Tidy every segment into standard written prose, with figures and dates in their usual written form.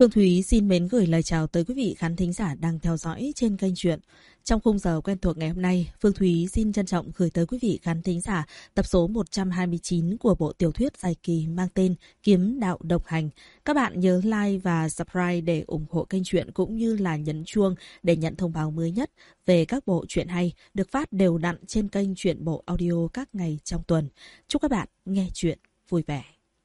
Phương Thúy xin mến gửi lời chào tới quý vị khán thính giả đang theo dõi trên kênh truyện. Trong khung giờ quen thuộc ngày hôm nay, Phương Thúy xin trân trọng gửi tới quý vị khán thính giả tập số 129 của bộ tiểu thuyết dài kỳ mang tên Kiếm Đạo Độc Hành. Các bạn nhớ like và subscribe để ủng hộ kênh truyện cũng như là nhấn chuông để nhận thông báo mới nhất về các bộ truyện hay được phát đều đặn trên kênh Truyện Bộ Audio các ngày trong tuần. Chúc các bạn nghe truyện vui vẻ.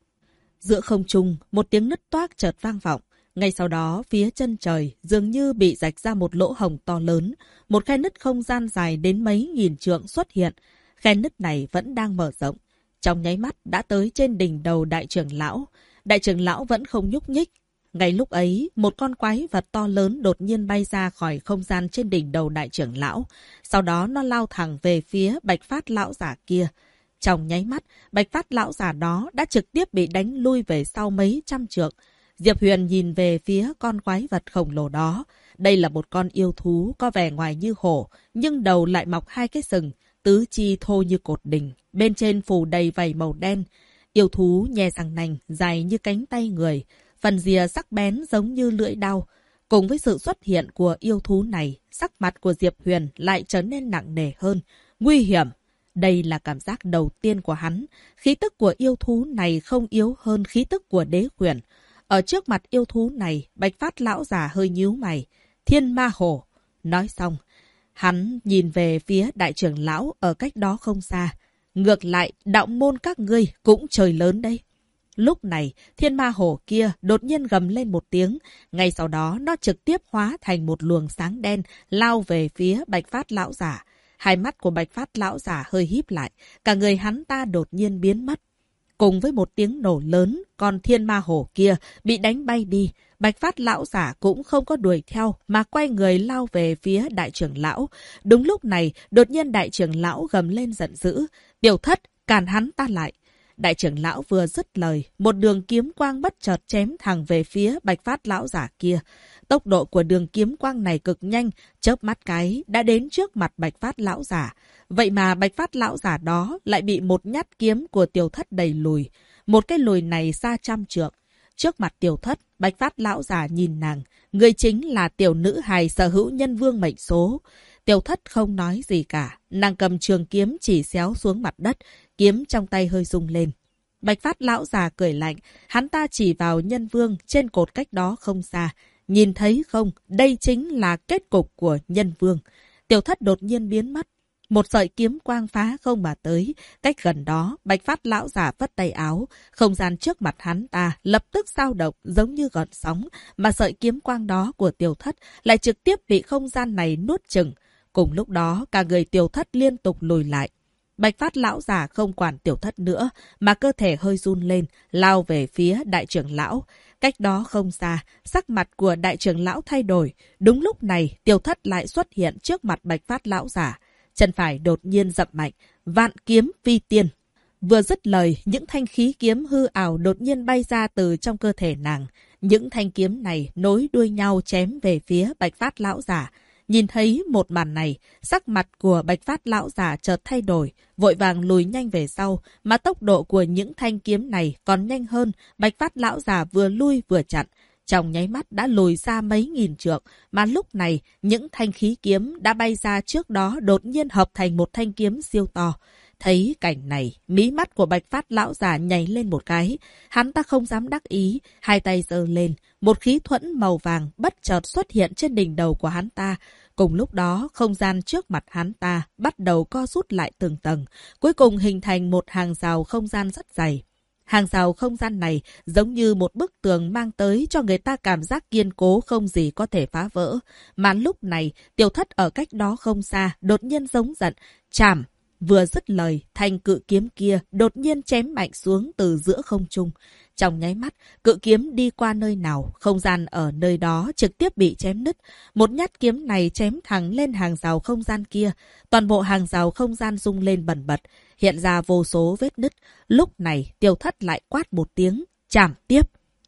Giữa không trung, một tiếng nứt toác chợt vang vọng. Ngay sau đó, phía chân trời dường như bị rạch ra một lỗ hổng to lớn. Một khe nứt không gian dài đến mấy nghìn trượng xuất hiện. Khe nứt này vẫn đang mở rộng. Trong nháy mắt đã tới trên đỉnh đầu đại trưởng lão. Đại trưởng lão vẫn không nhúc nhích. Ngay lúc ấy, một con quái vật to lớn đột nhiên bay ra khỏi không gian trên đỉnh đầu đại trưởng lão. Sau đó nó lao thẳng về phía Bạch Phát lão giả kia. Trong nháy mắt, Bạch Phát lão giả đó đã trực tiếp bị đánh lui về sau mấy trăm trượng. Diệp Huyền nhìn về phía con quái vật khổng lồ đó. Đây là một con yêu thú có vẻ ngoài như hổ, nhưng đầu lại mọc hai cái sừng, tứ chi thô như cột đình, bên trên phủ đầy vảy màu đen. Yêu thú nhe răng nanh, dài như cánh tay người, phần rìa sắc bén giống như lưỡi đao. Cùng với sự xuất hiện của yêu thú này, sắc mặt của Diệp Huyền lại trở nên nặng nề hơn, nguy hiểm. Đây là cảm giác đầu tiên của hắn. Khí tức của yêu thú này không yếu hơn khí tức của đế quyền. Ở trước mặt yêu thú này, Bạch Phát lão già hơi nhíu mày. Thiên ma hổ. Nói xong, hắn nhìn về phía đại trưởng lão ở cách đó không xa. Ngược lại, đạo môn các ngươi cũng trời lớn đây. Lúc này, thiên ma hổ kia đột nhiên gầm lên một tiếng. Ngay sau đó, nó trực tiếp hóa thành một luồng sáng đen lao về phía Bạch Phát lão giả. Hai mắt của Bạch Phát lão giả hơi híp lại. Cả người hắn ta đột nhiên biến mất. Cùng với một tiếng nổ lớn, con thiên ma hổ kia bị đánh bay đi. Bạch Phát lão giả cũng không có đuổi theo mà quay người lao về phía đại trưởng lão. Đúng lúc này, đột nhiên đại trưởng lão gầm lên giận dữ. Tiểu Thất, cản hắn ta lại. Đại trưởng lão vừa dứt lời, một đường kiếm quang bất chợt chém thẳng về phía Bạch Phát lão giả kia. Tốc độ của đường kiếm quang này cực nhanh, chớp mắt cái đã đến trước mặt Bạch Phát lão giả. Vậy mà Bạch Phát lão giả đó lại bị một nhát kiếm của Tiểu Thất đẩy lùi. Một cái lùi này xa trăm trượng. Trước mặt Tiểu Thất, Bạch Phát lão giả nhìn nàng. Người chính là tiểu nữ hài sở hữu nhân vương mệnh số. Tiểu Thất không nói gì cả. Nàng cầm trường kiếm chỉ xéo xuống mặt đất. Kiếm trong tay hơi rung lên. Bạch Phát lão già cười lạnh. Hắn ta chỉ vào nhân vương trên cột cách đó không xa. Nhìn thấy không? Đây chính là kết cục của nhân vương. Tiểu Thất đột nhiên biến mất. Một sợi kiếm quang phá không mà tới. Cách gần đó, Bạch Phát lão giả vất tay áo. Không gian trước mặt hắn ta lập tức dao động giống như gợn sóng. Mà sợi kiếm quang đó của Tiểu Thất lại trực tiếp bị không gian này nuốt chửng. Cùng lúc đó, cả người Tiểu Thất liên tục lùi lại. Bạch Phát lão già không quản Tiểu Thất nữa, mà cơ thể hơi run lên, lao về phía đại trưởng lão. Cách đó không xa, sắc mặt của đại trưởng lão thay đổi. Đúng lúc này, Tiểu Thất lại xuất hiện trước mặt Bạch Phát lão già. Chân phải đột nhiên dậm mạnh, vạn kiếm vi tiên. Vừa dứt lời, những thanh khí kiếm hư ảo đột nhiên bay ra từ trong cơ thể nàng. Những thanh kiếm này nối đuôi nhau chém về phía Bạch Phát lão già. Nhìn thấy một màn này, sắc mặt của Bạch Phát lão già chợt thay đổi, vội vàng lùi nhanh về sau, mà tốc độ của những thanh kiếm này còn nhanh hơn. Bạch Phát lão già vừa lui vừa chặn, trong nháy mắt đã lùi ra mấy nghìn trượng, mà lúc này những thanh khí kiếm đã bay ra trước đó đột nhiên hợp thành một thanh kiếm siêu to. Thấy cảnh này, mí mắt của Bạch Phát lão già nhảy lên một cái. Hắn ta không dám đắc ý, hai tay giơ lên, một khí thuẫn màu vàng bất chợt xuất hiện trên đỉnh đầu của hắn ta. Cùng lúc đó, không gian trước mặt hắn ta bắt đầu co rút lại từng tầng, cuối cùng hình thành một hàng rào không gian rất dày. Hàng rào không gian này giống như một bức tường mang tới cho người ta cảm giác kiên cố không gì có thể phá vỡ. Mà lúc này, Tiểu Thất ở cách đó không xa, đột nhiên giống giận, chảm. Vừa dứt lời, thanh cự kiếm kia đột nhiên chém mạnh xuống từ giữa không trung. Trong nháy mắt, cự kiếm đi qua nơi nào, không gian ở nơi đó trực tiếp bị chém nứt. Một nhát kiếm này chém thẳng lên hàng rào không gian kia. Toàn bộ hàng rào không gian rung lên bần bật, hiện ra vô số vết nứt. Lúc này, Tiểu Thất lại quát một tiếng, chảm tiếp.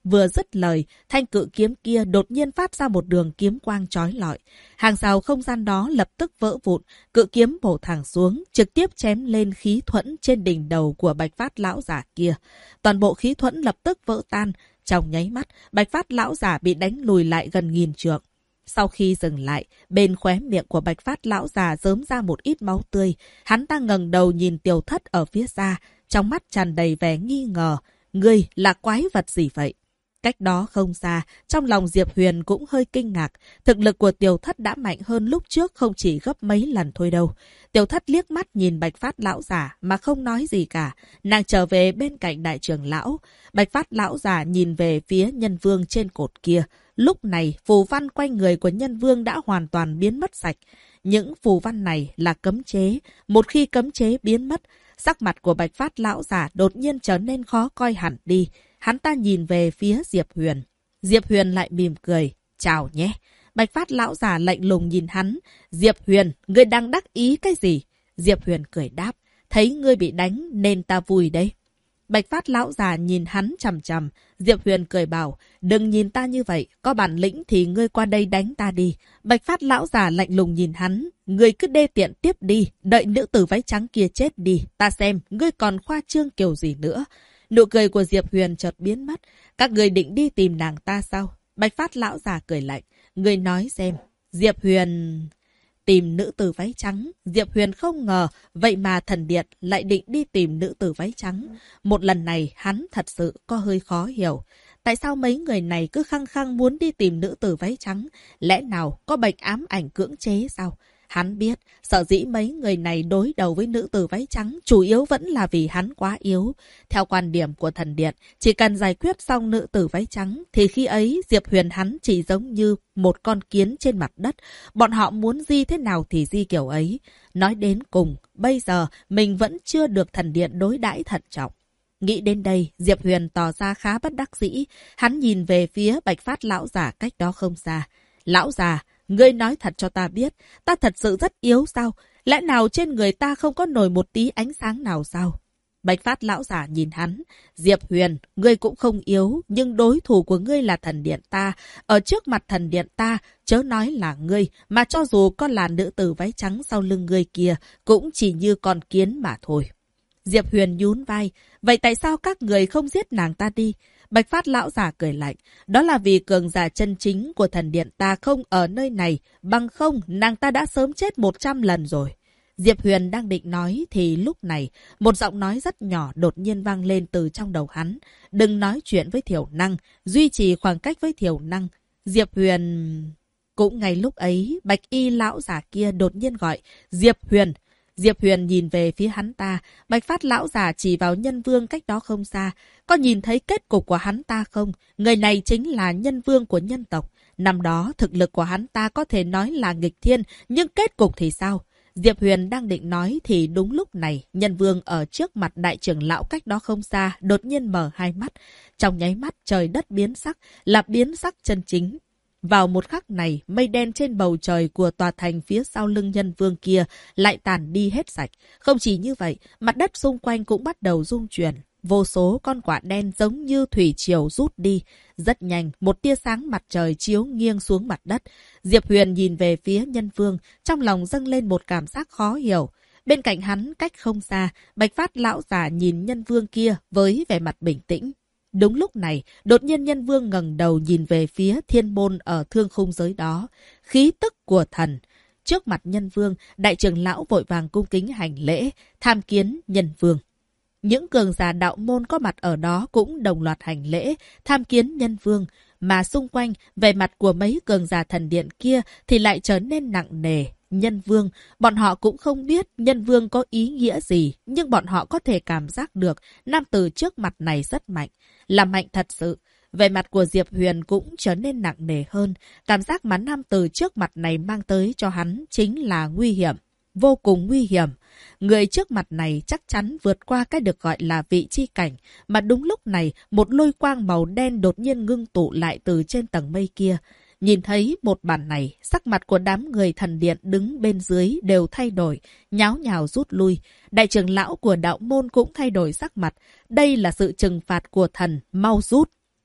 Vừa dứt lời, thanh cự kiếm kia đột nhiên phát ra một đường kiếm quang chói lọi. Hàng rào không gian đó lập tức vỡ vụn, cự kiếm bổ thẳng xuống, trực tiếp chém lên khí thuẫn trên đỉnh đầu của Bạch Phát lão giả kia. Toàn bộ khí thuẫn lập tức vỡ tan. Trong nháy mắt, Bạch Phát lão giả bị đánh lùi lại gần 1000 trượng. Sau khi dừng lại, bên khóe miệng của Bạch Phát lão già rớm ra một ít máu tươi. Hắn ta ngẩng đầu nhìn Tiểu Thất ở phía xa, trong mắt tràn đầy vẻ nghi ngờ. Ngươi là quái vật gì vậy? Cách đó không xa, trong lòng Diệp Huyền cũng hơi kinh ngạc. Thực lực của Tiểu Thất đã mạnh hơn lúc trước không chỉ gấp mấy lần thôi đâu. Tiểu Thất liếc mắt nhìn Bạch Phát lão già mà không nói gì cả. Nàng trở về bên cạnh đại trưởng lão. Bạch Phát lão già nhìn về phía nhân vương trên cột kia. Lúc này, phù văn quanh người của nhân vương đã hoàn toàn biến mất sạch. Những phù văn này là cấm chế. Một khi cấm chế biến mất, sắc mặt của Bạch Phát lão già đột nhiên trở nên khó coi hẳn đi. Hắn ta nhìn về phía Diệp Huyền. Diệp Huyền lại mỉm cười. Chào nhé. Bạch Phát lão già lạnh lùng nhìn hắn. Diệp Huyền, ngươi đang đắc ý cái gì? Diệp Huyền cười đáp. Thấy ngươi bị đánh nên ta vui đấy. Bạch Phát lão già nhìn hắn chằm chằm. Diệp Huyền cười bảo. Đừng nhìn ta như vậy. Có bản lĩnh thì ngươi qua đây đánh ta đi. Bạch Phát lão già lạnh lùng nhìn hắn. Ngươi cứ đê tiện tiếp đi. Đợi nữ tử váy trắng kia chết đi. Ta xem ngươi còn khoa trương kiểu gì nữa. Nụ cười của Diệp Huyền chợt biến mất. Các người định đi tìm nàng ta sao? Bạch Phát lão già cười lạnh. Người nói xem. Diệp Huyền... Tìm nữ tử váy trắng. Diệp Huyền không ngờ. Vậy mà thần điện lại định đi tìm nữ tử váy trắng. Một lần này hắn thật sự có hơi khó hiểu. Tại sao mấy người này cứ khăng khăng muốn đi tìm nữ tử váy trắng? Lẽ nào có bệnh ám ảnh cưỡng chế sao? Hắn biết, sợ dĩ mấy người này đối đầu với nữ tử váy trắng, chủ yếu vẫn là vì hắn quá yếu. Theo quan điểm của thần điện, chỉ cần giải quyết xong nữ tử váy trắng, thì khi ấy Diệp Huyền hắn chỉ giống như một con kiến trên mặt đất. Bọn họ muốn di thế nào thì di kiểu ấy. Nói đến cùng, bây giờ mình vẫn chưa được thần điện đối đãi thận trọng. Nghĩ đến đây, Diệp Huyền tỏ ra khá bất đắc dĩ. Hắn nhìn về phía Bạch Phát lão giả cách đó không xa. Lão già, ngươi nói thật cho ta biết, ta thật sự rất yếu sao? Lẽ nào trên người ta không có nổi một tí ánh sáng nào sao? Bạch Phát lão giả nhìn hắn. Diệp Huyền, ngươi cũng không yếu, nhưng đối thủ của ngươi là thần điện ta. Ở trước mặt thần điện ta, chớ nói là ngươi, mà cho dù có là nữ tử váy trắng sau lưng ngươi kia, cũng chỉ như con kiến mà thôi. Diệp Huyền nhún vai. Vậy tại sao các người không giết nàng ta đi? Bạch Phát lão giả cười lạnh. Đó là vì cường giả chân chính của thần điện ta không ở nơi này. Bằng không, nàng ta đã sớm chết 100 lần rồi. Diệp Huyền đang định nói thì lúc này, một giọng nói rất nhỏ đột nhiên vang lên từ trong đầu hắn. Đừng nói chuyện với Thiểu Năng, duy trì khoảng cách với Thiểu Năng. Diệp Huyền... Cũng ngay lúc ấy, Bạch Y lão giả kia đột nhiên gọi. Diệp Huyền! Diệp Huyền nhìn về phía hắn ta. Bạch Phát lão giả chỉ vào nhân vương cách đó không xa. Có nhìn thấy kết cục của hắn ta không? Người này chính là nhân vương của nhân tộc. Năm đó, thực lực của hắn ta có thể nói là nghịch thiên, nhưng kết cục thì sao? Diệp Huyền đang định nói thì đúng lúc này, nhân vương ở trước mặt đại trưởng lão cách đó không xa, đột nhiên mở hai mắt. Trong nháy mắt trời đất biến sắc, là biến sắc chân chính. Vào một khắc này, mây đen trên bầu trời của tòa thành phía sau lưng nhân vương kia lại tàn đi hết sạch. Không chỉ như vậy, mặt đất xung quanh cũng bắt đầu rung chuyển. Vô số con quạ đen giống như thủy triều rút đi. Rất nhanh, một tia sáng mặt trời chiếu nghiêng xuống mặt đất. Diệp Huyền nhìn về phía nhân vương, trong lòng dâng lên một cảm giác khó hiểu. Bên cạnh hắn, cách không xa, Bạch Phát lão giả nhìn nhân vương kia với vẻ mặt bình tĩnh. Đúng lúc này, đột nhiên nhân vương ngẩng đầu nhìn về phía thiên môn ở thương khung giới đó. Khí tức của thần. Trước mặt nhân vương, đại trưởng lão vội vàng cung kính hành lễ, tham kiến nhân vương. Những cường giả đạo môn có mặt ở đó cũng đồng loạt hành lễ, tham kiến nhân vương. Mà xung quanh, vẻ mặt của mấy cường giả thần điện kia thì lại trở nên nặng nề. Nhân vương, bọn họ cũng không biết nhân vương có ý nghĩa gì, nhưng bọn họ có thể cảm giác được nam tử trước mặt này rất mạnh, là mạnh thật sự. Vẻ mặt của Diệp Huyền cũng trở nên nặng nề hơn, cảm giác mà nam tử trước mặt này mang tới cho hắn chính là nguy hiểm, vô cùng nguy hiểm. Người trước mặt này chắc chắn vượt qua cái được gọi là vị chi cảnh, mà đúng lúc này một lôi quang màu đen đột nhiên ngưng tụ lại từ trên tầng mây kia. Nhìn thấy một màn này, sắc mặt của đám người thần điện đứng bên dưới đều thay đổi, nháo nhào rút lui. Đại trưởng lão của đạo môn cũng thay đổi sắc mặt. Đây là sự trừng phạt của thần, mau rút.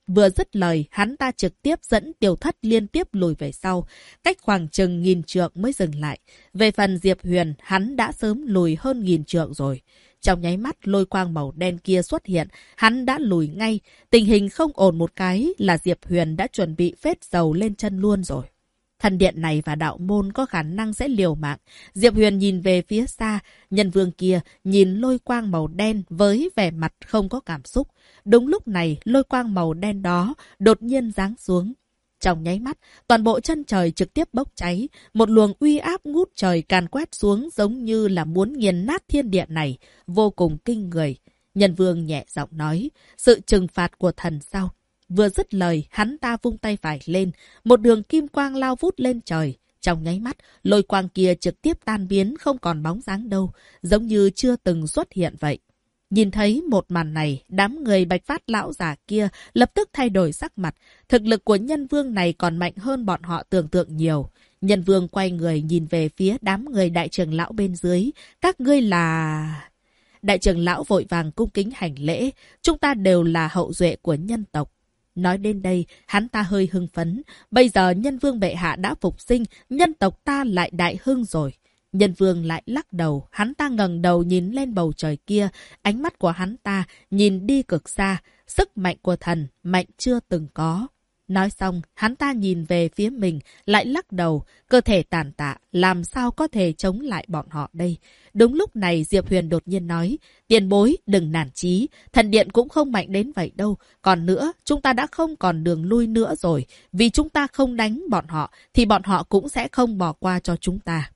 Vừa dứt lời, hắn ta trực tiếp dẫn Tiểu Thất liên tiếp lùi về sau, cách khoảng chừng 1000 trượng mới dừng lại. Về phần Diệp Huyền, hắn đã sớm lùi hơn 1000 trượng rồi. Trong nháy mắt lôi quang màu đen kia xuất hiện, hắn đã lùi ngay. Tình hình không ổn một cái là Diệp Huyền đã chuẩn bị phết dầu lên chân luôn rồi. Thần điện này và đạo môn có khả năng sẽ liều mạng. Diệp Huyền nhìn về phía xa, nhân vương kia nhìn lôi quang màu đen với vẻ mặt không có cảm xúc. Đúng lúc này, lôi quang màu đen đó đột nhiên giáng xuống. Trong nháy mắt, toàn bộ chân trời trực tiếp bốc cháy. Một luồng uy áp ngút trời càn quét xuống giống như là muốn nghiền nát thiên địa này, vô cùng kinh người. Nhân vương nhẹ giọng nói, sự trừng phạt của thần sao? Vừa dứt lời, hắn ta vung tay phải lên, một đường kim quang lao vút lên trời. Trong nháy mắt, lôi quang kia trực tiếp tan biến không còn bóng dáng đâu, giống như chưa từng xuất hiện vậy. Nhìn thấy một màn này, đám người Bạch Phát lão già kia lập tức thay đổi sắc mặt. Thực lực của nhân vương này còn mạnh hơn bọn họ tưởng tượng nhiều. Nhân vương quay người nhìn về phía đám người đại trưởng lão bên dưới. Các ngươi là... Đại trưởng lão vội vàng cung kính hành lễ. Chúng ta đều là hậu duệ của nhân tộc. Nói đến đây, hắn ta hơi hưng phấn. Bây giờ nhân vương bệ hạ đã phục sinh, nhân tộc ta lại đại hưng rồi. Nhân vương lại lắc đầu, hắn ta ngẩng đầu nhìn lên bầu trời kia, ánh mắt của hắn ta nhìn đi cực xa, sức mạnh của thần, mạnh chưa từng có. Nói xong, hắn ta nhìn về phía mình, lại lắc đầu, cơ thể tàn tạ, làm sao có thể chống lại bọn họ đây. Đúng lúc này Diệp Huyền đột nhiên nói, tiền bối, đừng nản chí, thần điện cũng không mạnh đến vậy đâu. Còn nữa, chúng ta đã không còn đường lui nữa rồi, vì chúng ta không đánh bọn họ, thì bọn họ cũng sẽ không bỏ qua cho chúng ta.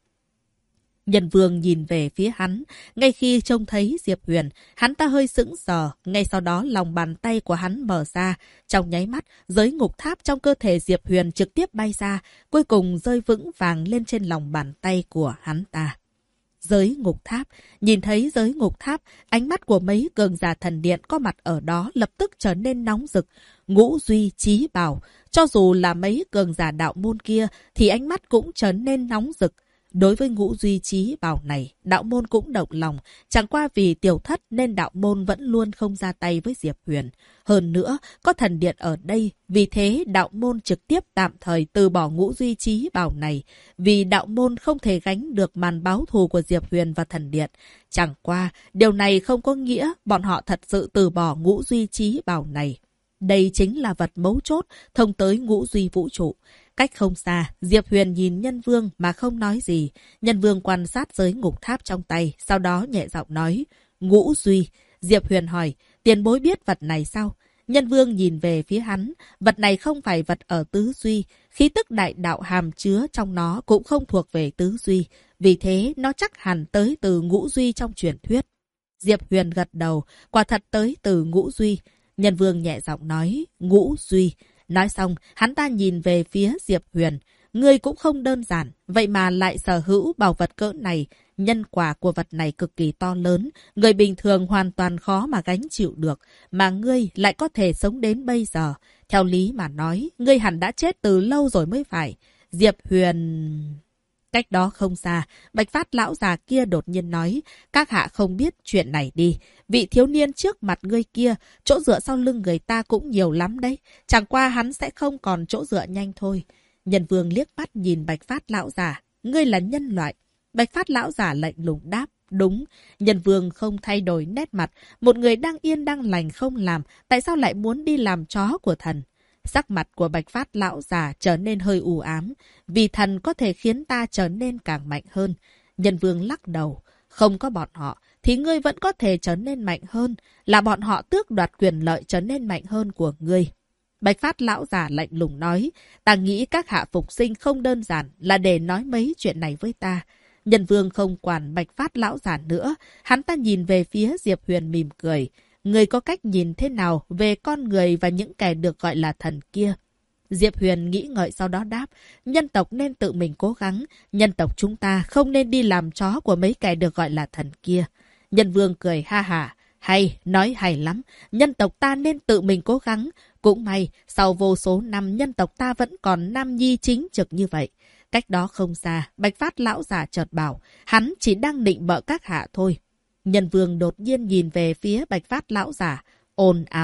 Nhân vương nhìn về phía hắn, ngay khi trông thấy Diệp Huyền, hắn ta hơi sững sờ, ngay sau đó lòng bàn tay của hắn mở ra. Trong nháy mắt, giới ngục tháp trong cơ thể Diệp Huyền trực tiếp bay ra, cuối cùng rơi vững vàng lên trên lòng bàn tay của hắn ta. Giới ngục tháp, nhìn thấy giới ngục tháp, ánh mắt của mấy cường giả thần điện có mặt ở đó lập tức trở nên nóng rực. Ngũ Duy Chí Bảo, cho dù là mấy cường giả đạo môn kia thì ánh mắt cũng trở nên nóng rực. Đối với Ngũ Duy Chí Bảo này, đạo môn cũng động lòng, chẳng qua vì Tiểu Thất nên đạo môn vẫn luôn không ra tay với Diệp Huyền. Hơn nữa, có thần điện ở đây, vì thế đạo môn trực tiếp tạm thời từ bỏ Ngũ Duy Chí Bảo này, vì đạo môn không thể gánh được màn báo thù của Diệp Huyền và thần điện. Chẳng qua, điều này không có nghĩa bọn họ thật sự từ bỏ Ngũ Duy Chí Bảo này. Đây chính là vật mấu chốt thông tới Ngũ Duy vũ trụ. Cách không xa, Diệp Huyền nhìn nhân vương mà không nói gì. Nhân vương quan sát giới ngục tháp trong tay, sau đó nhẹ giọng nói, Ngũ Duy. Diệp Huyền hỏi, tiền bối biết vật này sao? Nhân vương nhìn về phía hắn, vật này không phải vật ở tứ duy, khí tức đại đạo hàm chứa trong nó cũng không thuộc về tứ duy, vì thế nó chắc hẳn tới từ Ngũ Duy trong truyền thuyết. Diệp Huyền gật đầu, quả thật tới từ Ngũ Duy. Nhân vương nhẹ giọng nói, Ngũ Duy. Nói xong, hắn ta nhìn về phía Diệp Huyền. Ngươi cũng không đơn giản, vậy mà lại sở hữu bảo vật cỡ này. Nhân quả của vật này cực kỳ to lớn, người bình thường hoàn toàn khó mà gánh chịu được. Mà ngươi lại có thể sống đến bây giờ. Theo lý mà nói, ngươi hẳn đã chết từ lâu rồi mới phải. Diệp Huyền... Cách đó không xa, Bạch Phát lão già kia đột nhiên nói, các hạ không biết chuyện này đi. Vị thiếu niên trước mặt ngươi kia, chỗ dựa sau lưng người ta cũng nhiều lắm đấy. Chẳng qua hắn sẽ không còn chỗ dựa nhanh thôi. Nhân vương liếc mắt nhìn Bạch Phát lão già, ngươi là nhân loại. Bạch Phát lão già lạnh lùng đáp, đúng. Nhân vương không thay đổi nét mặt, một người đang yên đang lành không làm, tại sao lại muốn đi làm chó của thần? Sắc mặt của Bạch Phát lão già trở nên hơi u ám, vì thần có thể khiến ta trở nên càng mạnh hơn. Nhân vương lắc đầu, không có bọn họ, thì ngươi vẫn có thể trở nên mạnh hơn, là bọn họ tước đoạt quyền lợi trở nên mạnh hơn của ngươi. Bạch Phát lão già lạnh lùng nói, ta nghĩ các hạ phục sinh không đơn giản là để nói mấy chuyện này với ta. Nhân vương không quản Bạch Phát lão già nữa, hắn ta nhìn về phía Diệp Huyền mỉm cười. Người có cách nhìn thế nào về con người và những kẻ được gọi là thần kia? Diệp Huyền nghĩ ngợi sau đó đáp, nhân tộc nên tự mình cố gắng, nhân tộc chúng ta không nên đi làm chó của mấy kẻ được gọi là thần kia. Nhân vương cười ha hả, hay, nói hay lắm, nhân tộc ta nên tự mình cố gắng. Cũng may, sau vô số năm nhân tộc ta vẫn còn nam nhi chính trực như vậy. Cách đó không xa, Bạch Phát lão già chợt bảo, hắn chỉ đang định bợ các hạ thôi. Nhân vương đột nhiên nhìn về phía Bạch Phát lão giả, ồn ào.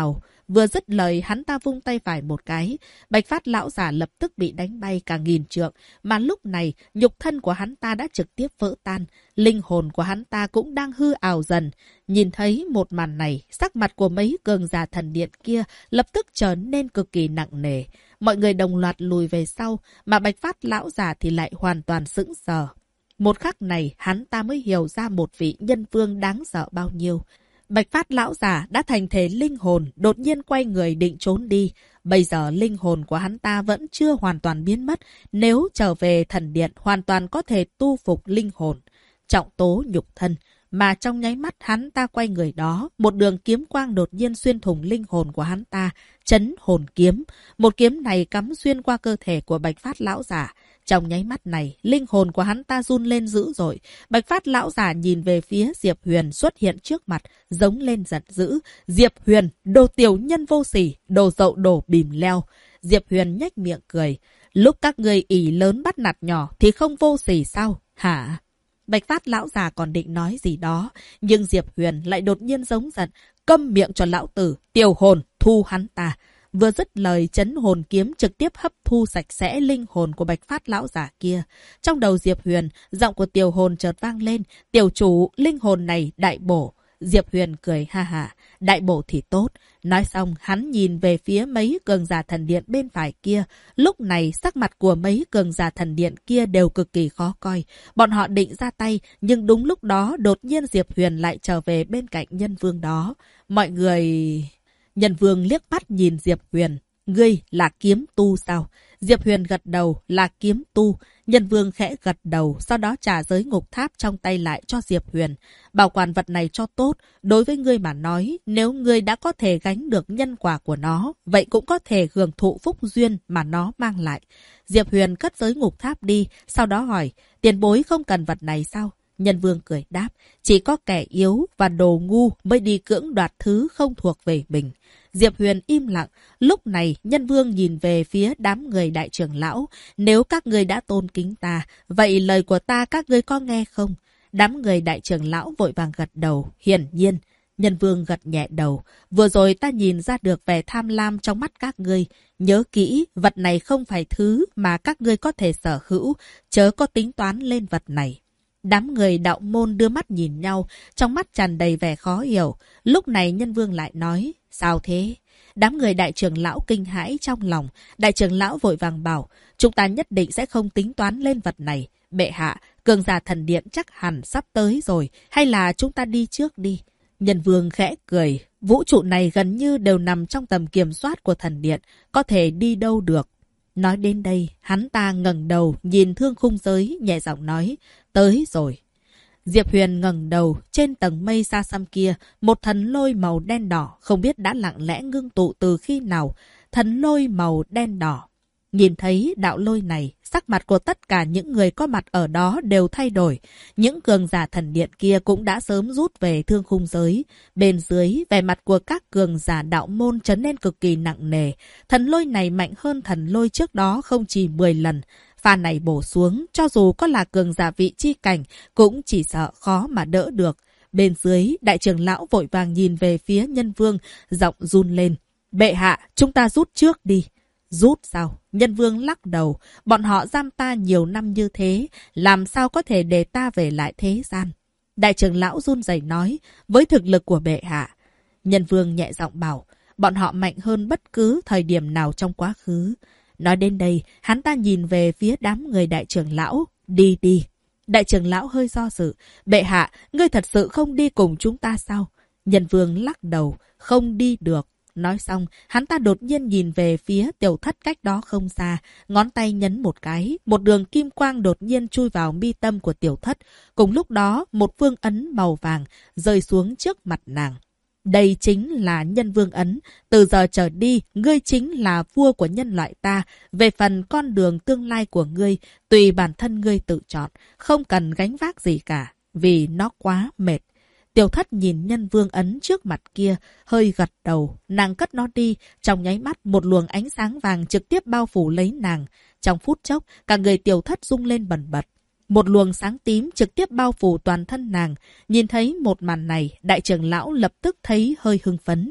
Vừa dứt lời, hắn ta vung tay phải một cái. Bạch Phát lão giả lập tức bị đánh bay cả nghìn trượng. Mà lúc này, nhục thân của hắn ta đã trực tiếp vỡ tan. Linh hồn của hắn ta cũng đang hư ảo dần. Nhìn thấy một màn này, sắc mặt của mấy cường giả thần điện kia lập tức trở nên cực kỳ nặng nề. Mọi người đồng loạt lùi về sau, mà Bạch Phát lão giả thì lại hoàn toàn sững sờ. Một khắc này, hắn ta mới hiểu ra một vị nhân vương đáng sợ bao nhiêu. Bạch Phát lão giả đã thành thể linh hồn, đột nhiên quay người định trốn đi. Bây giờ linh hồn của hắn ta vẫn chưa hoàn toàn biến mất. Nếu trở về thần điện, hoàn toàn có thể tu phục linh hồn. Trọng tố nhục thân. Mà trong nháy mắt hắn ta quay người đó, một đường kiếm quang đột nhiên xuyên thủng linh hồn của hắn ta, chấn hồn kiếm. Một kiếm này cắm xuyên qua cơ thể của Bạch Phát lão giả. Trong nháy mắt này, linh hồn của hắn ta run lên dữ dội. Bạch Phát lão giả nhìn về phía Diệp Huyền xuất hiện trước mặt, giống lên giận dữ. Diệp Huyền, đồ tiểu nhân vô sỉ, đồ dậu đổ bìm leo. Diệp Huyền nhếch miệng cười. Lúc các ngươi ỷ lớn bắt nạt nhỏ thì không vô sỉ sao? Hả? Bạch Phát lão già còn định nói gì đó, nhưng Diệp Huyền lại đột nhiên giống giận. Câm miệng cho lão tử, tiểu hồn, thu hắn ta. Vừa dứt lời, chấn hồn kiếm trực tiếp hấp thu sạch sẽ linh hồn của Bạch Phát lão giả kia. Trong đầu Diệp Huyền, giọng của tiểu hồn chợt vang lên. Tiểu chủ, linh hồn này đại bổ. Diệp Huyền cười ha hả. Đại bổ thì tốt. Nói xong, hắn nhìn về phía mấy cường giả thần điện bên phải kia. Lúc này, sắc mặt của mấy cường giả thần điện kia đều cực kỳ khó coi. Bọn họ định ra tay, nhưng đúng lúc đó, đột nhiên Diệp Huyền lại trở về bên cạnh nhân vương đó. Mọi người... Nhân vương liếc mắt nhìn Diệp Huyền. Ngươi là kiếm tu sao? Diệp Huyền gật đầu, là kiếm tu. Nhân vương khẽ gật đầu, sau đó trả giới ngục tháp trong tay lại cho Diệp Huyền. Bảo quản vật này cho tốt. Đối với ngươi mà nói, nếu ngươi đã có thể gánh được nhân quả của nó, vậy cũng có thể hưởng thụ phúc duyên mà nó mang lại. Diệp Huyền cất giới ngục tháp đi, sau đó hỏi, tiền bối không cần vật này sao? Nhân vương cười đáp, chỉ có kẻ yếu và đồ ngu mới đi cưỡng đoạt thứ không thuộc về mình. Diệp Huyền im lặng. Lúc này, nhân vương nhìn về phía đám người đại trưởng lão. Nếu các ngươi đã tôn kính ta, vậy lời của ta các ngươi có nghe không? Đám người đại trưởng lão vội vàng gật đầu. Hiển nhiên, nhân vương gật nhẹ đầu. Vừa rồi ta nhìn ra được vẻ tham lam trong mắt các ngươi. Nhớ kỹ, vật này không phải thứ mà các ngươi có thể sở hữu. Chớ có tính toán lên vật này. Đám người đạo môn đưa mắt nhìn nhau, trong mắt tràn đầy vẻ khó hiểu. Lúc này nhân vương lại nói, sao thế? Đám người đại trưởng lão kinh hãi trong lòng. Đại trưởng lão vội vàng bảo, chúng ta nhất định sẽ không tính toán lên vật này. Bệ hạ, cường giả thần điện chắc hẳn sắp tới rồi, hay là chúng ta đi trước đi? Nhân vương khẽ cười, vũ trụ này gần như đều nằm trong tầm kiểm soát của thần điện, có thể đi đâu được. Nói đến đây, hắn ta ngẩng đầu, nhìn thương khung giới, nhẹ giọng nói, tới rồi. Diệp Huyền ngẩng đầu, trên tầng mây xa xăm kia, một thần lôi màu đen đỏ, không biết đã lặng lẽ ngưng tụ từ khi nào. Thần lôi màu đen đỏ. Nhìn thấy đạo lôi này, sắc mặt của tất cả những người có mặt ở đó đều thay đổi. Những cường giả thần điện kia cũng đã sớm rút về thương khung giới. Bên dưới, vẻ mặt của các cường giả đạo môn trở nên cực kỳ nặng nề. Thần lôi này mạnh hơn thần lôi trước đó không chỉ 10 lần. Pha này bổ xuống, cho dù có là cường giả vị chi cảnh, cũng chỉ sợ khó mà đỡ được. Bên dưới, đại trưởng lão vội vàng nhìn về phía nhân vương, giọng run lên. Bệ hạ, chúng ta rút trước đi. Rút sao? Nhân vương lắc đầu. Bọn họ giam ta nhiều năm như thế, làm sao có thể để ta về lại thế gian? Đại trưởng lão run rẩy nói, với thực lực của bệ hạ. Nhân vương nhẹ giọng bảo, bọn họ mạnh hơn bất cứ thời điểm nào trong quá khứ. Nói đến đây, hắn ta nhìn về phía đám người đại trưởng lão. Đi đi. Đại trưởng lão hơi do dự. Bệ hạ, ngươi thật sự không đi cùng chúng ta sao? Nhân vương lắc đầu. Không đi được. Nói xong, hắn ta đột nhiên nhìn về phía tiểu thất cách đó không xa. Ngón tay nhấn một cái. Một đường kim quang đột nhiên chui vào mi tâm của tiểu thất. Cùng lúc đó, một phương ấn màu vàng rơi xuống trước mặt nàng. Đây chính là nhân vương ấn. Từ giờ trở đi, ngươi chính là vua của nhân loại ta. Về phần con đường tương lai của ngươi, tùy bản thân ngươi tự chọn. Không cần gánh vác gì cả, vì nó quá mệt. Tiểu thất nhìn nhân vương ấn trước mặt kia, hơi gật đầu. Nàng cất nó đi. Trong nháy mắt, một luồng ánh sáng vàng trực tiếp bao phủ lấy nàng. Trong phút chốc, cả người tiểu thất rung lên bần bật. Một luồng sáng tím trực tiếp bao phủ toàn thân nàng. Nhìn thấy một màn này, đại trưởng lão lập tức thấy hơi hưng phấn.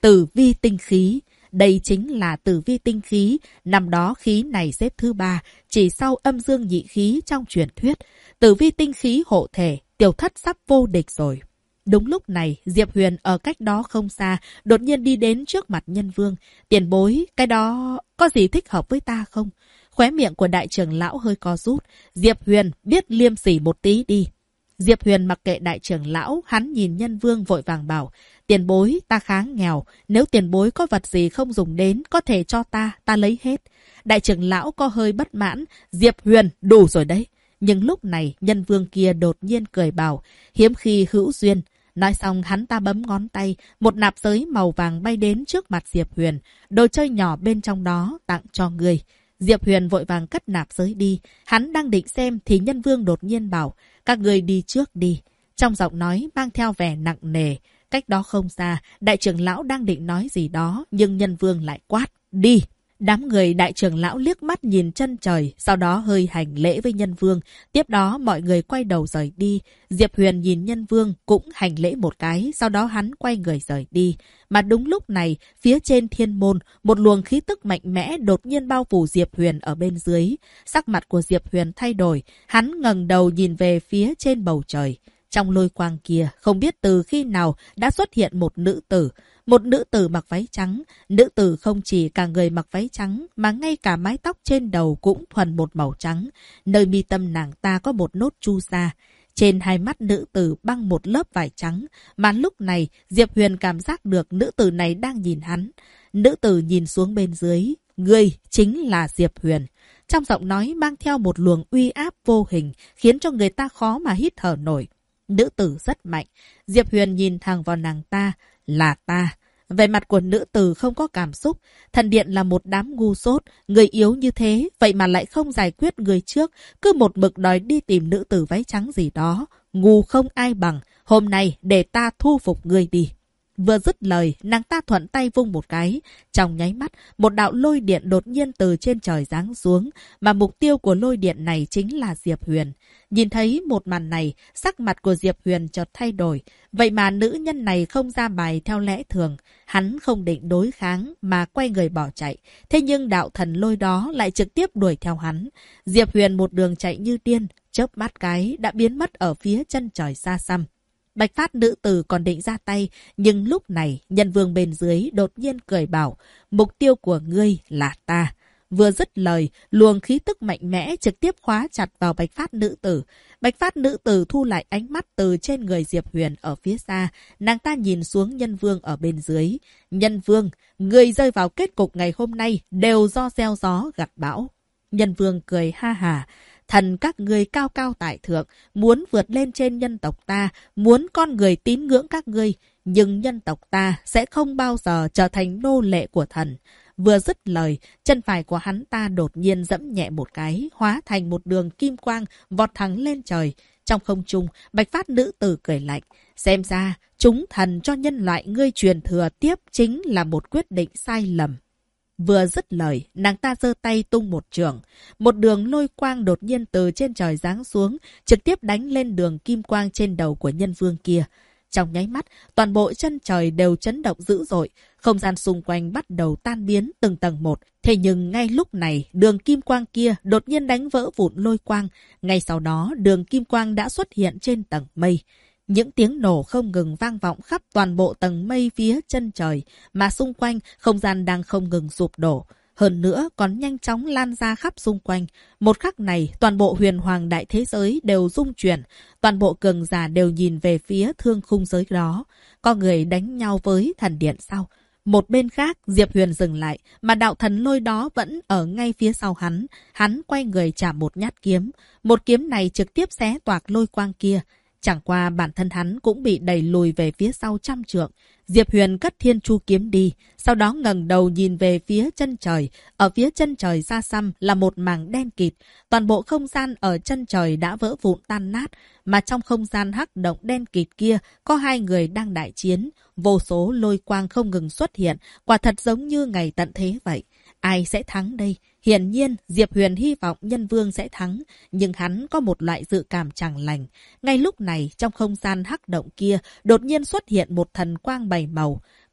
tử vi tinh khí. Đây chính là tử vi tinh khí, năm đó khí này xếp thứ 3, chỉ sau âm dương nhị khí trong truyền thuyết. Tử vi tinh khí hộ thể, Tiểu Thất sắp vô địch rồi. Đúng lúc này, Diệp Huyền ở cách đó không xa, đột nhiên đi đến trước mặt Nhân Vương. Tiền bối, cái đó có gì thích hợp với ta không? Khóe miệng của đại trưởng lão hơi co rút. Diệp Huyền biết liêm sỉ một tí đi. Diệp Huyền mặc kệ đại trưởng lão, hắn nhìn Nhân Vương vội vàng bảo. Tiền bối, ta khá nghèo. Nếu tiền bối có vật gì không dùng đến, có thể cho ta lấy hết. Đại trưởng lão có hơi bất mãn. Diệp Huyền, đủ rồi đấy. Nhưng lúc này, Nhân Vương kia đột nhiên cười bảo. Hiếm khi hữu duyên. Nói xong hắn ta bấm ngón tay, một nạp giới màu vàng bay đến trước mặt Diệp Huyền. Đồ chơi nhỏ bên trong đó tặng cho người. Diệp Huyền vội vàng cất nạp giới đi. Hắn đang định xem thì Nhân Vương đột nhiên bảo. Các người đi trước đi. Trong giọng nói mang theo vẻ nặng nề. Cách đó không xa, đại trưởng lão đang định nói gì đó, nhưng Nhân Vương lại quát. Đi! Đám người đại trưởng lão liếc mắt nhìn chân trời, sau đó hơi hành lễ với Nhân Vương. Tiếp đó mọi người quay đầu rời đi. Diệp Huyền nhìn Nhân Vương cũng hành lễ một cái, sau đó hắn quay người rời đi. Mà đúng lúc này, phía trên thiên môn, một luồng khí tức mạnh mẽ đột nhiên bao phủ Diệp Huyền ở bên dưới. Sắc mặt của Diệp Huyền thay đổi, hắn ngẩng đầu nhìn về phía trên bầu trời. Trong lôi quang kia, không biết từ khi nào đã xuất hiện một nữ tử. Một nữ tử mặc váy trắng. Nữ tử không chỉ cả người mặc váy trắng, mà ngay cả mái tóc trên đầu cũng thuần một màu trắng. Nơi mi tâm nàng ta có một nốt chu sa. Trên hai mắt nữ tử băng một lớp vải trắng. Mà lúc này, Diệp Huyền cảm giác được nữ tử này đang nhìn hắn. Nữ tử nhìn xuống bên dưới. Ngươi chính là Diệp Huyền. Trong giọng nói mang theo một luồng uy áp vô hình, khiến cho người ta khó mà hít thở nổi. Nữ tử rất mạnh. Diệp Huyền nhìn thẳng vào nàng ta. Là ta. Về mặt của nữ tử không có cảm xúc. Thần điện là một đám ngu dốt. Người yếu như thế, vậy mà lại không giải quyết người trước. Cứ một mực đòi đi tìm nữ tử váy trắng gì đó. Ngu không ai bằng. Hôm nay để ta thu phục người đi. Vừa dứt lời, nàng ta thuận tay vung một cái. Trong nháy mắt, một đạo lôi điện đột nhiên từ trên trời giáng xuống. Mà mục tiêu của lôi điện này chính là Diệp Huyền. Nhìn thấy một màn này, sắc mặt của Diệp Huyền chợt thay đổi. Vậy mà nữ nhân này không ra bài theo lẽ thường. Hắn không định đối kháng mà quay người bỏ chạy. Thế nhưng đạo thần lôi đó lại trực tiếp đuổi theo hắn. Diệp Huyền một đường chạy như điên, chớp mắt cái đã biến mất ở phía chân trời xa xăm. Bạch Phát nữ tử còn định ra tay, nhưng lúc này Nhân Vương bên dưới đột nhiên cười bảo, mục tiêu của ngươi là ta. Vừa dứt lời, luồng khí tức mạnh mẽ trực tiếp khóa chặt vào Bạch Phát nữ tử. Bạch Phát nữ tử thu lại ánh mắt từ trên người Diệp Huyền ở phía xa, nàng ta nhìn xuống Nhân Vương ở bên dưới. Nhân Vương, ngươi rơi vào kết cục ngày hôm nay đều do gieo gió gặt bão. Nhân Vương cười ha hà. Thần các ngươi cao cao tại thượng, muốn vượt lên trên nhân tộc ta, muốn con người tín ngưỡng các ngươi, nhưng nhân tộc ta sẽ không bao giờ trở thành nô lệ của thần. Vừa dứt lời, chân phải của hắn ta đột nhiên giẫm nhẹ một cái, hóa thành một đường kim quang, vọt thẳng lên trời. Trong không trung, Bạch Phát nữ tử cười lạnh. Xem ra, chúng thần cho nhân loại ngươi truyền thừa tiếp chính là một quyết định sai lầm. Vừa dứt lời, nàng ta giơ tay tung một chưởng. Một đường lôi quang đột nhiên từ trên trời giáng xuống, trực tiếp đánh lên đường kim quang trên đầu của Nhân Vương kia. Trong nháy mắt, toàn bộ chân trời đều chấn động dữ dội, không gian xung quanh bắt đầu tan biến từng tầng một. Thế nhưng ngay lúc này, đường kim quang kia đột nhiên đánh vỡ vụn lôi quang. Ngay sau đó, đường kim quang đã xuất hiện trên tầng mây. Những tiếng nổ không ngừng vang vọng khắp toàn bộ tầng mây phía chân trời, mà xung quanh không gian đang không ngừng sụp đổ. Hơn nữa còn nhanh chóng lan ra khắp xung quanh. Một khắc này, toàn bộ huyền hoàng đại thế giới đều rung chuyển. Toàn bộ cường giả đều nhìn về phía thương khung giới đó. Có người đánh nhau với thần điện sau. Một bên khác, Diệp Huyền dừng lại, mà đạo thần lôi đó vẫn ở ngay phía sau hắn. Hắn quay người chạm một nhát kiếm. Một kiếm này trực tiếp xé toạc lôi quang kia. Chẳng qua bản thân hắn cũng bị đẩy lùi về phía sau trăm trượng. Diệp Huyền cất thiên chu kiếm đi, sau đó ngẩng đầu nhìn về phía chân trời. Ở phía chân trời xa xăm là một mảng đen kịt. Toàn bộ không gian ở chân trời đã vỡ vụn tan nát, mà trong không gian hắc động đen kịt kia có hai người đang đại chiến. Vô số lôi quang không ngừng xuất hiện, quả thật giống như ngày tận thế vậy. Ai sẽ thắng đây? Hiển nhiên, Diệp Huyền hy vọng Nhân Vương sẽ thắng, nhưng hắn có một loại dự cảm chẳng lành. Ngay lúc này, trong không gian hắc động kia, đột nhiên xuất hiện một thần quang bảy màu.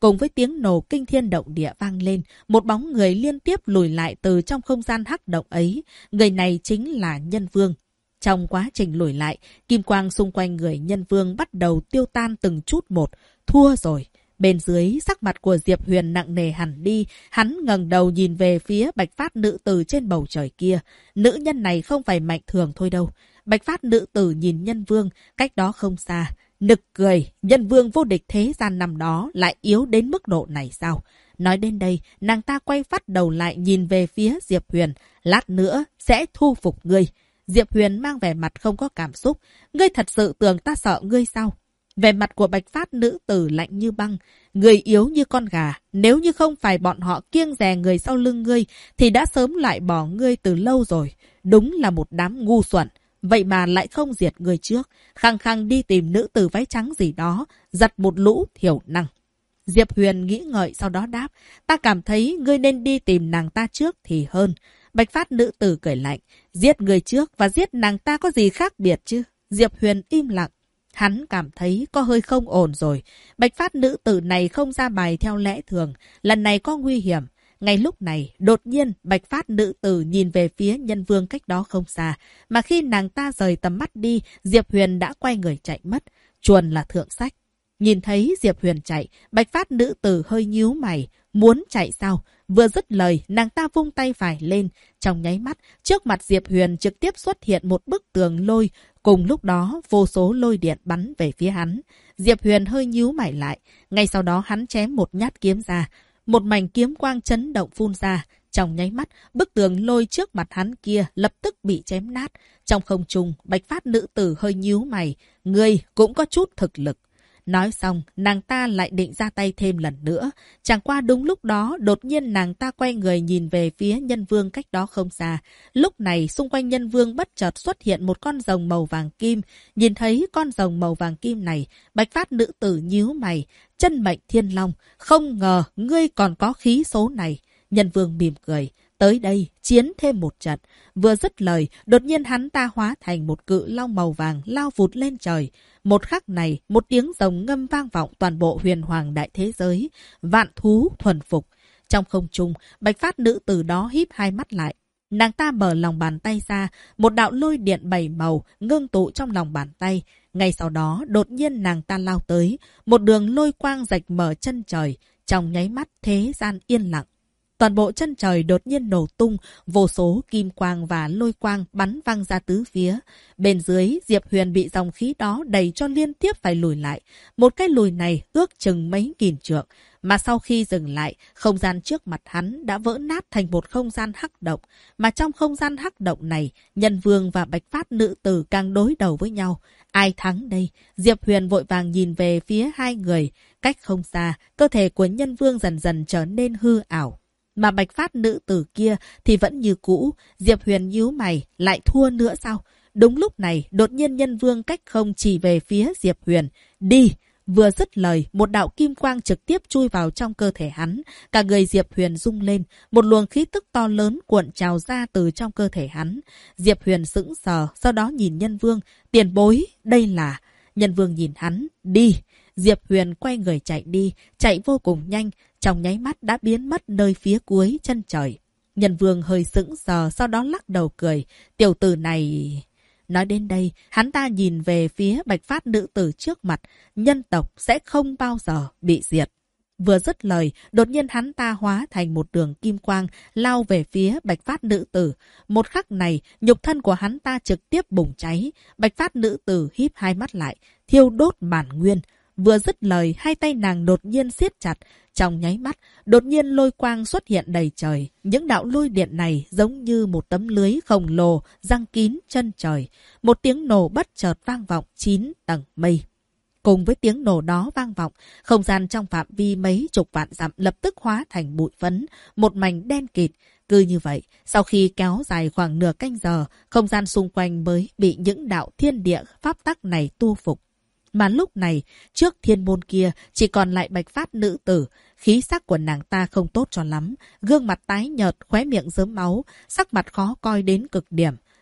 Cùng với tiếng nổ kinh thiên động địa vang lên, một bóng người liên tiếp lùi lại từ trong không gian hắc động ấy. Người này chính là Nhân Vương. Trong quá trình lùi lại, kim quang xung quanh người Nhân Vương bắt đầu tiêu tan từng chút một. Thua rồi. Bên dưới, sắc mặt của Diệp Huyền nặng nề hẳn đi, hắn ngẩng đầu nhìn về phía Bạch Phát nữ tử trên bầu trời kia. Nữ nhân này không phải mạnh thường thôi đâu. Bạch Phát nữ tử nhìn Nhân Vương, cách đó không xa. Nực cười, Nhân Vương vô địch thế gian năm đó lại yếu đến mức độ này sao? Nói đến đây, nàng ta quay phát đầu lại nhìn về phía Diệp Huyền. Lát nữa, sẽ thu phục ngươi. Diệp Huyền mang vẻ mặt không có cảm xúc. Ngươi thật sự tưởng ta sợ ngươi sao? Vẻ mặt của Bạch Phát nữ tử lạnh như băng. Người yếu như con gà. Nếu như không phải bọn họ kiêng dè người sau lưng ngươi, thì đã sớm lại bỏ ngươi từ lâu rồi. Đúng là một đám ngu xuẩn. Vậy mà lại không diệt người trước. Khăng khăng đi tìm nữ tử váy trắng gì đó. Giật một lũ thiểu năng. Diệp Huyền nghĩ ngợi sau đó đáp. Ta cảm thấy ngươi nên đi tìm nàng ta trước thì hơn. Bạch Phát nữ tử cười lạnh. Giết người trước và giết nàng ta có gì khác biệt chứ? Diệp Huyền im lặng. Hắn cảm thấy có hơi không ổn rồi. Bạch Phát nữ tử này không ra bài theo lẽ thường. Lần này có nguy hiểm. Ngay lúc này, đột nhiên, Bạch Phát nữ tử nhìn về phía Nhân Vương cách đó không xa. Mà khi nàng ta rời tầm mắt đi, Diệp Huyền đã quay người chạy mất. Chuồn là thượng sách. Nhìn thấy Diệp Huyền chạy, Bạch Phát nữ tử hơi nhíu mày. Muốn chạy sao? Vừa dứt lời, nàng ta vung tay phải lên. Trong nháy mắt, trước mặt Diệp Huyền trực tiếp xuất hiện một bức tường lôi. Cùng lúc đó, vô số lôi điện bắn về phía hắn. Diệp Huyền hơi nhíu mày lại. Ngay sau đó hắn chém một nhát kiếm ra. Một mảnh kiếm quang chấn động phun ra. Trong nháy mắt, bức tường lôi trước mặt hắn kia lập tức bị chém nát. Trong không trung, Bạch Phát nữ tử hơi nhíu mày. Ngươi cũng có chút thực lực. Nói xong, nàng ta lại định ra tay thêm lần nữa. Chẳng qua đúng lúc đó, đột nhiên nàng ta quay người nhìn về phía Nhân Vương cách đó không xa. Lúc này, xung quanh Nhân Vương bất chợt xuất hiện một con rồng màu vàng kim. Nhìn thấy con rồng màu vàng kim này, Bạch Phát nữ tử nhíu mày. Chân mệnh thiên long, không ngờ ngươi còn có khí số này. Nhân Vương mỉm cười. Tới đây, chiến thêm một trận. Vừa dứt lời, đột nhiên hắn ta hóa thành một cự long màu vàng lao vụt lên trời. Một khắc này, một tiếng rồng ngâm vang vọng toàn bộ huyền hoàng đại thế giới. Vạn thú thuần phục. Trong không trung, Bạch Phát nữ tử đó híp hai mắt lại. Nàng ta mở lòng bàn tay ra, một đạo lôi điện 7 màu ngưng tụ trong lòng bàn tay. Ngay sau đó, đột nhiên nàng ta lao tới. Một đường lôi quang rạch mở chân trời. Trong nháy mắt thế gian yên lặng. Toàn bộ chân trời đột nhiên nổ tung, vô số kim quang và lôi quang bắn văng ra tứ phía. Bên dưới, Diệp Huyền bị dòng khí đó đẩy cho liên tiếp phải lùi lại. Một cái lùi này ước chừng mấy nghìn trượng. Mà sau khi dừng lại, không gian trước mặt hắn đã vỡ nát thành một không gian hắc động. Mà trong không gian hắc động này, Nhân Vương và Bạch Phát nữ tử càng đối đầu với nhau. Ai thắng đây? Diệp Huyền vội vàng nhìn về phía hai người. Cách không xa, cơ thể của Nhân Vương dần dần trở nên hư ảo. Mà Bạch Phát nữ tử kia thì vẫn như cũ. Diệp Huyền nhíu mày, lại thua nữa sao? Đúng lúc này, đột nhiên Nhân Vương cách không chỉ về phía Diệp Huyền. Đi! Vừa dứt lời, một đạo kim quang trực tiếp chui vào trong cơ thể hắn. Cả người Diệp Huyền rung lên, một luồng khí tức to lớn cuộn trào ra từ trong cơ thể hắn. Diệp Huyền sững sờ, sau đó nhìn Nhân Vương. Tiền bối, đây là... Nhân Vương nhìn hắn, đi! Diệp Huyền quay người chạy đi, chạy vô cùng nhanh, trong nháy mắt đã biến mất nơi phía cuối chân trời. Nhân Vương hơi sững sờ, sau đó lắc đầu cười. Tiểu tử này... Nói đến đây, hắn ta nhìn về phía Bạch Phát nữ tử trước mặt. Nhân tộc sẽ không bao giờ bị diệt. Vừa dứt lời, đột nhiên hắn ta hóa thành một đường kim quang, lao về phía Bạch Phát nữ tử. Một khắc này, nhục thân của hắn ta trực tiếp bùng cháy. Bạch Phát nữ tử híp hai mắt lại, thiêu đốt bản nguyên. Vừa dứt lời, hai tay nàng đột nhiên siết chặt. Trong nháy mắt, đột nhiên lôi quang xuất hiện đầy trời. Những đạo lôi điện này giống như một tấm lưới khổng lồ giăng kín chân trời. Một tiếng nổ bất chợt vang vọng 9 tầng mây. Cùng với tiếng nổ đó vang vọng, không gian trong phạm vi mấy chục vạn dặm lập tức hóa thành bụi phấn, một mảnh đen kịt. Cứ như vậy, sau khi kéo dài khoảng nửa canh giờ, không gian xung quanh mới bị những đạo thiên địa pháp tắc này tu phục. Mà lúc này, trước thiên môn kia chỉ còn lại Bạch Phát nữ tử. Khí sắc của nàng ta không tốt cho lắm. Gương mặt tái nhợt, khóe miệng rớm máu, sắc mặt khó coi đến cực điểm.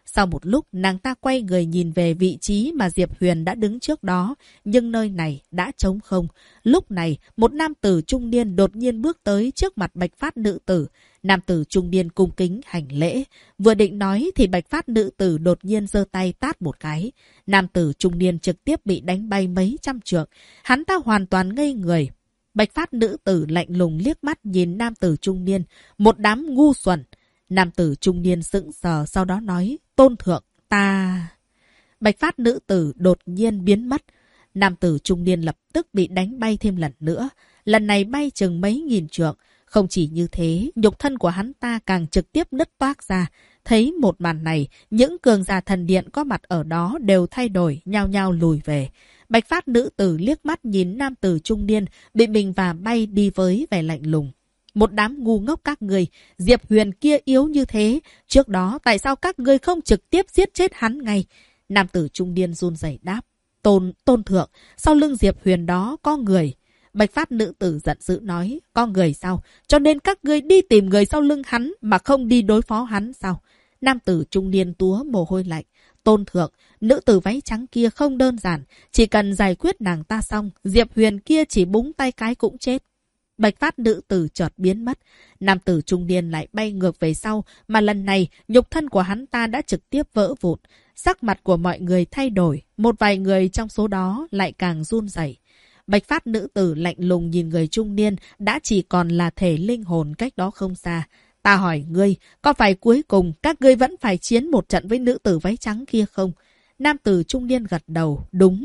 Sau một lúc, nàng ta quay người nhìn về vị trí mà Diệp Huyền đã đứng trước đó, nhưng nơi này đã trống không. Lúc này, một nam tử trung niên đột nhiên bước tới trước mặt Bạch Phát nữ tử. Nam tử trung niên cung kính hành lễ. Vừa định nói thì Bạch Phát nữ tử đột nhiên giơ tay tát một cái. Nam tử trung niên trực tiếp bị đánh bay mấy trăm trượng. Hắn ta hoàn toàn ngây người. Bạch Phát nữ tử lạnh lùng liếc mắt nhìn nam tử trung niên. Một đám ngu xuẩn. Nam tử trung niên sững sờ sau đó nói, tôn thượng, ta... Bạch Phát nữ tử đột nhiên biến mất. Nam tử trung niên lập tức bị đánh bay thêm lần nữa. Lần này bay chừng mấy nghìn trượng. Không chỉ như thế, nhục thân của hắn ta càng trực tiếp nứt toác ra. Thấy một màn này, những cường giả thần điện có mặt ở đó đều thay đổi, nhao nhao lùi về. Bạch Phát nữ tử liếc mắt nhìn nam tử trung niên, bị mình và bay đi với vẻ lạnh lùng. Một đám ngu ngốc các ngươi, Diệp Huyền kia yếu như thế. Trước đó, tại sao các ngươi không trực tiếp giết chết hắn ngay? Nam tử trung niên run rẩy đáp. Tôn thượng, sau lưng Diệp Huyền đó có người. Bạch Phát nữ tử giận dữ nói, có người sao? Cho nên các ngươi đi tìm người sau lưng hắn mà không đi đối phó hắn sao? Nam tử trung niên túa mồ hôi lạnh. Tôn thượng, nữ tử váy trắng kia không đơn giản. Chỉ cần giải quyết nàng ta xong, Diệp Huyền kia chỉ búng tay cái cũng chết. Bạch Phát nữ tử chợt biến mất. Nam tử trung niên lại bay ngược về sau, mà lần này nhục thân của hắn ta đã trực tiếp vỡ vụn. Sắc mặt của mọi người thay đổi, một vài người trong số đó lại càng run rẩy. Bạch Phát nữ tử lạnh lùng nhìn người trung niên đã chỉ còn là thể linh hồn cách đó không xa. Ta hỏi ngươi, có phải cuối cùng các ngươi vẫn phải chiến một trận với nữ tử váy trắng kia không? Nam tử trung niên gật đầu,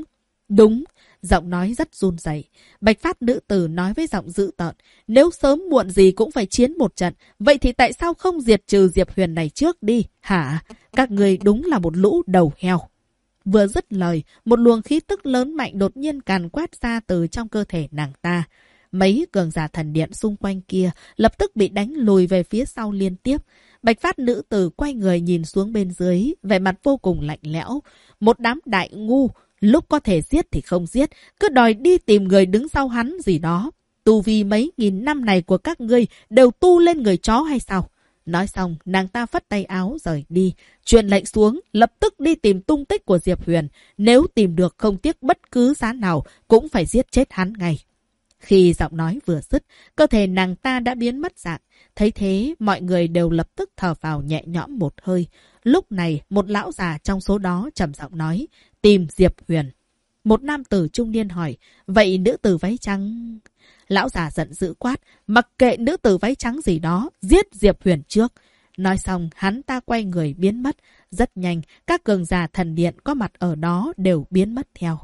đúng. Giọng nói rất run rẩy. Bạch Phát nữ tử nói với giọng dữ tợn, nếu sớm muộn gì cũng phải chiến một trận, vậy thì tại sao không diệt trừ Diệp Huyền này trước đi, hả? Các ngươi đúng là một lũ đầu heo. Vừa dứt lời, một luồng khí tức lớn mạnh đột nhiên càn quét ra từ trong cơ thể nàng ta. Mấy cường giả thần điện xung quanh kia lập tức bị đánh lùi về phía sau liên tiếp. Bạch Phát nữ tử quay người nhìn xuống bên dưới, vẻ mặt vô cùng lạnh lẽo. Một đám đại ngu, lúc có thể giết thì không giết, cứ đòi đi tìm người đứng sau hắn gì đó. Tu vi mấy nghìn năm này của các ngươi đều tu lên người chó hay sao? Nói xong, nàng ta phất tay áo rời đi, truyền lệnh xuống, lập tức đi tìm tung tích của Diệp Huyền. Nếu tìm được không tiếc bất cứ giá nào, cũng phải giết chết hắn ngay. Khi giọng nói vừa dứt, cơ thể nàng ta đã biến mất dạng. Thấy thế, mọi người đều lập tức thở vào nhẹ nhõm một hơi. Lúc này, một lão già trong số đó trầm giọng nói, tìm Diệp Huyền. Một nam tử trung niên hỏi, vậy nữ tử váy trắng... Lão già giận dữ quát, mặc kệ nữ tử váy trắng gì đó, giết Diệp Huyền trước. Nói xong, hắn ta quay người biến mất. Rất nhanh, các cường giả thần điện có mặt ở đó đều biến mất theo.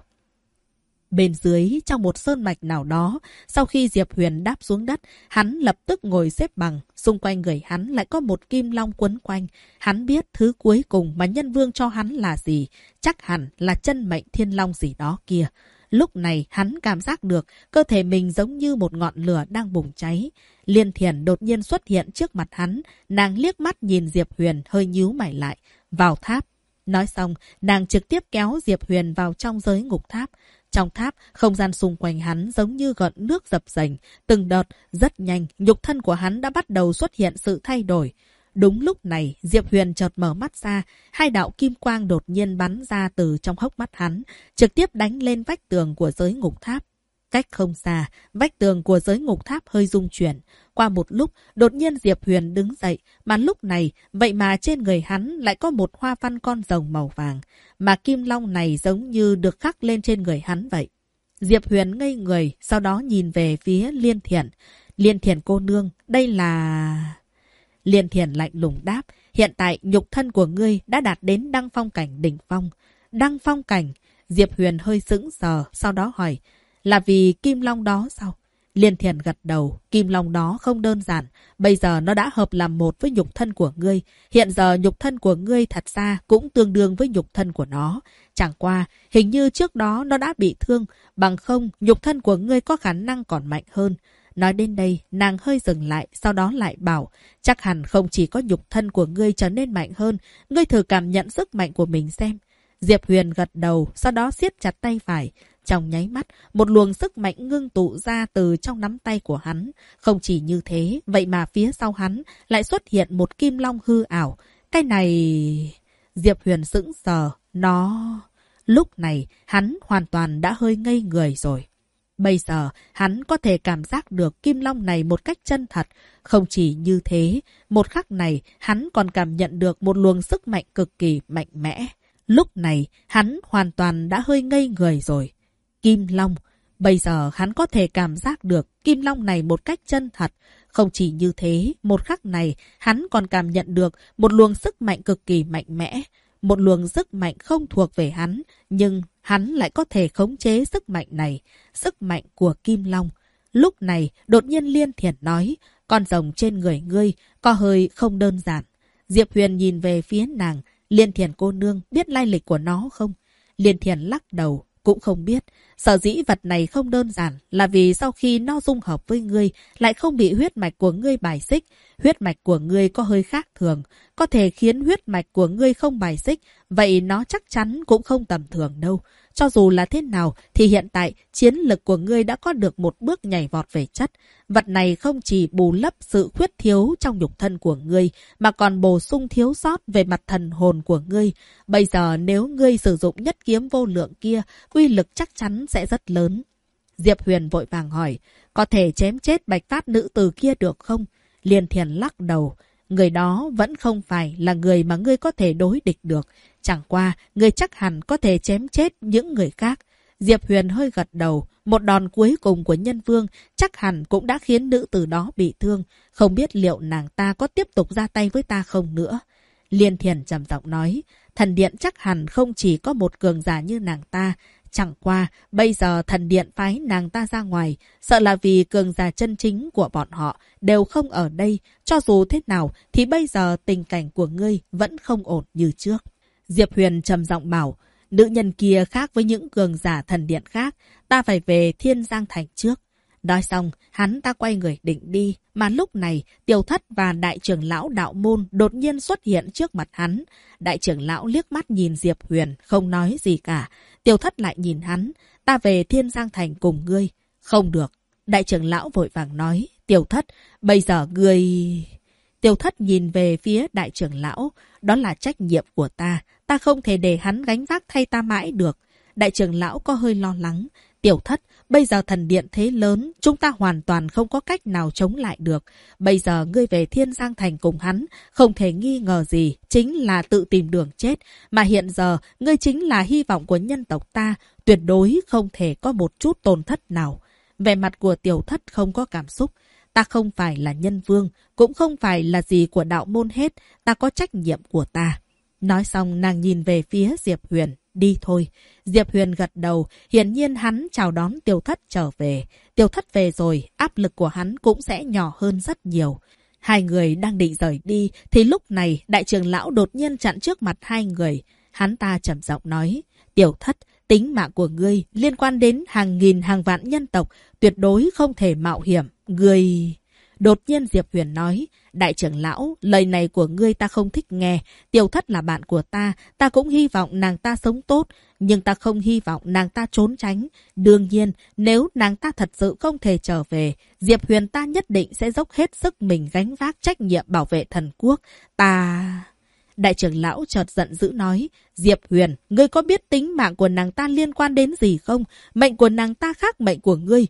Bên dưới, trong một sơn mạch nào đó, sau khi Diệp Huyền đáp xuống đất, hắn lập tức ngồi xếp bằng. Xung quanh người hắn lại có một kim long quấn quanh. Hắn biết thứ cuối cùng mà nhân vương cho hắn là gì. Chắc hẳn là chân mệnh thiên long gì đó kia. Lúc này hắn cảm giác được cơ thể mình giống như một ngọn lửa đang bùng cháy. Liên Thiển đột nhiên xuất hiện trước mặt hắn. Nàng liếc mắt nhìn Diệp Huyền hơi nhíu mày lại. Vào tháp. Nói xong, nàng trực tiếp kéo Diệp Huyền vào trong giới ngục tháp. Trong tháp, không gian xung quanh hắn giống như gợn nước dập dềnh. Từng đợt, rất nhanh, nhục thân của hắn đã bắt đầu xuất hiện sự thay đổi. Đúng lúc này, Diệp Huyền chợt mở mắt ra, hai đạo kim quang đột nhiên bắn ra từ trong hốc mắt hắn, trực tiếp đánh lên vách tường của giới ngục tháp. Cách không xa, vách tường của giới ngục tháp hơi rung chuyển. Qua một lúc, đột nhiên Diệp Huyền đứng dậy, mà lúc này, vậy mà trên người hắn lại có một hoa văn con rồng màu vàng, mà kim long này giống như được khắc lên trên người hắn vậy. Diệp Huyền ngây người, sau đó nhìn về phía Liên Thiển. Liên Thiển cô nương, đây là... Liên Thiển lạnh lùng đáp, hiện tại nhục thân của ngươi đã đạt đến đăng phong cảnh đỉnh phong. Đăng phong cảnh, Diệp Huyền hơi sững sờ, sau đó hỏi, là vì kim long đó sao? Liên Thiển gật đầu, kim long đó không đơn giản, bây giờ nó đã hợp làm một với nhục thân của ngươi. Hiện giờ nhục thân của ngươi thật ra cũng tương đương với nhục thân của nó. Chẳng qua, hình như trước đó nó đã bị thương, bằng không nhục thân của ngươi có khả năng còn mạnh hơn. Nói đến đây, nàng hơi dừng lại, sau đó lại bảo, chắc hẳn không chỉ có nhục thân của ngươi trở nên mạnh hơn, ngươi thử cảm nhận sức mạnh của mình xem. Diệp Huyền gật đầu, sau đó siết chặt tay phải. Trong nháy mắt, một luồng sức mạnh ngưng tụ ra từ trong nắm tay của hắn. Không chỉ như thế, vậy mà phía sau hắn lại xuất hiện một kim long hư ảo. Cái này... Diệp Huyền sững sờ. Lúc này, hắn hoàn toàn đã hơi ngây người rồi. Bây giờ, hắn có thể cảm giác được kim long này một cách chân thật. Không chỉ như thế, một khắc này, hắn còn cảm nhận được một luồng sức mạnh cực kỳ mạnh mẽ. Lúc này, hắn hoàn toàn đã hơi ngây người rồi. Kim long. Bây giờ, hắn có thể cảm giác được kim long này một cách chân thật. Không chỉ như thế, một khắc này, hắn còn cảm nhận được một luồng sức mạnh cực kỳ mạnh mẽ. Một luồng sức mạnh không thuộc về hắn, nhưng hắn lại có thể khống chế sức mạnh này, sức mạnh của Kim Long. Lúc này, đột nhiên Liên Thiển nói, con rồng trên người ngươi có hơi không đơn giản. Diệp Huyền nhìn về phía nàng, Liên Thiển cô nương biết lai lịch của nó không? Liên Thiển lắc đầu, cũng không biết. Sở dĩ vật này không đơn giản là vì sau khi nó dung hợp với ngươi lại không bị huyết mạch của ngươi bài xích. Huyết mạch của ngươi có hơi khác thường, có thể khiến huyết mạch của ngươi không bài xích, vậy nó chắc chắn cũng không tầm thường đâu. Cho dù là thế nào thì hiện tại chiến lực của ngươi đã có được một bước nhảy vọt về chất. Vật này không chỉ bù lấp sự khuyết thiếu trong nhục thân của ngươi mà còn bổ sung thiếu sót về mặt thần hồn của ngươi. Bây giờ nếu ngươi sử dụng nhất kiếm vô lượng kia, uy lực chắc chắn sẽ rất lớn. Diệp Huyền vội vàng hỏi, có thể chém chết Bạch Phát nữ tử kia được không? Liên Thiển lắc đầu, người đó vẫn không phải là người mà ngươi có thể đối địch được. Chẳng qua, ngươi chắc hẳn có thể chém chết những người khác. Diệp Huyền hơi gật đầu, một đòn cuối cùng của nhân vương chắc hẳn cũng đã khiến nữ tử đó bị thương. Không biết liệu nàng ta có tiếp tục ra tay với ta không nữa. Liên Thiển trầm giọng nói, thần điện chắc hẳn không chỉ có một cường giả như nàng ta. Chẳng qua, bây giờ thần điện phái nàng ta ra ngoài, sợ là vì cường giả chân chính của bọn họ đều không ở đây. Cho dù thế nào thì bây giờ tình cảnh của ngươi vẫn không ổn như trước. Diệp Huyền trầm giọng bảo, nữ nhân kia khác với những cường giả thần điện khác, ta phải về Thiên Giang Thành trước. Nói xong, hắn ta quay người định đi, mà lúc này Tiểu Thất và đại trưởng lão đạo môn đột nhiên xuất hiện trước mặt hắn. Đại trưởng lão liếc mắt nhìn Diệp Huyền, không nói gì cả. Tiểu Thất lại nhìn hắn, ta về Thiên Giang Thành cùng ngươi. Không được. Đại trưởng lão vội vàng nói, Tiểu Thất, bây giờ ngươi... Tiểu Thất nhìn về phía đại trưởng lão, đó là trách nhiệm của ta không thể để hắn gánh vác thay ta mãi được. Đại trưởng lão có hơi lo lắng, Tiểu Thất, bây giờ thần điện thế lớn, chúng ta hoàn toàn không có cách nào chống lại được. Bây giờ ngươi về Thiên Giang Thành cùng hắn, không thể nghi ngờ gì, chính là tự tìm đường chết. Mà hiện giờ, ngươi chính là hy vọng của nhân tộc ta, tuyệt đối không thể có một chút tổn thất nào. Vẻ mặt của Tiểu Thất không có cảm xúc. Ta không phải là nhân vương, cũng không phải là gì của đạo môn hết, ta có trách nhiệm của ta. Nói xong nàng nhìn về phía Diệp Huyền, đi thôi. Diệp Huyền gật đầu, hiển nhiên hắn chào đón Tiểu Thất trở về. Tiểu Thất về rồi, áp lực của hắn cũng sẽ nhỏ hơn rất nhiều. Hai người đang định rời đi, thì lúc này đại trưởng lão đột nhiên chặn trước mặt hai người. Hắn ta trầm giọng nói, Tiểu Thất, tính mạng của ngươi liên quan đến hàng nghìn hàng vạn nhân tộc, tuyệt đối không thể mạo hiểm. Ngươi... Đột nhiên Diệp Huyền nói, đại trưởng lão, lời này của ngươi ta không thích nghe. Tiểu Thất là bạn của ta cũng hy vọng nàng ta sống tốt, nhưng ta không hy vọng nàng ta trốn tránh. Đương nhiên, nếu nàng ta thật sự không thể trở về, Diệp Huyền ta nhất định sẽ dốc hết sức mình gánh vác trách nhiệm bảo vệ thần quốc. Đại trưởng lão chợt giận dữ nói, Diệp Huyền, ngươi có biết tính mạng của nàng ta liên quan đến gì không? Mệnh của nàng ta khác mệnh của ngươi.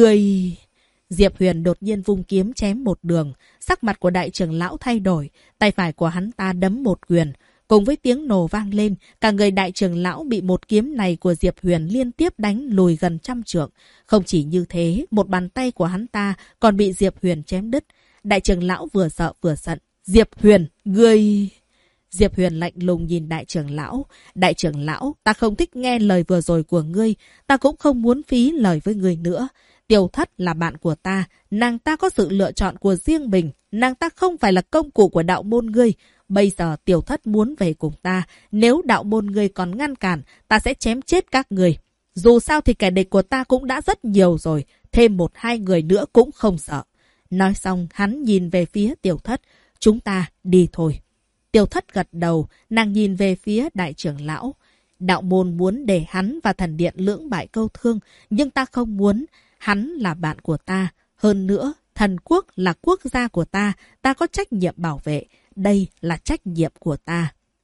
Diệp Huyền đột nhiên vung kiếm chém một đường. Sắc mặt của đại trưởng lão thay đổi. Tay phải của hắn ta đấm một quyền. Cùng với tiếng nổ vang lên, cả người đại trưởng lão bị một kiếm này của Diệp Huyền liên tiếp đánh lùi gần 100 trượng. Không chỉ như thế, một bàn tay của hắn ta còn bị Diệp Huyền chém đứt. Đại trưởng lão vừa sợ vừa giận. Diệp Huyền, ngươi... Diệp Huyền lạnh lùng nhìn đại trưởng lão. Đại trưởng lão, ta không thích nghe lời vừa rồi của ngươi. Ta cũng không muốn phí lời với ngươi nữa. Tiểu Thất là bạn của ta. Nàng ta có sự lựa chọn của riêng mình. Nàng ta không phải là công cụ của đạo môn ngươi. Bây giờ Tiểu Thất muốn về cùng ta. Nếu đạo môn ngươi còn ngăn cản, ta sẽ chém chết các người. Dù sao thì kẻ địch của ta cũng đã rất nhiều rồi. Thêm 1-2 người nữa cũng không sợ. Nói xong, hắn nhìn về phía Tiểu Thất. Chúng ta đi thôi. Tiểu Thất gật đầu, nàng nhìn về phía đại trưởng lão. Đạo môn muốn để hắn và thần điện lưỡng bại câu thương, nhưng ta không muốn. Hắn là bạn của ta. Hơn nữa, thần quốc là quốc gia của ta. Ta có trách nhiệm bảo vệ. Đây là trách nhiệm của ta.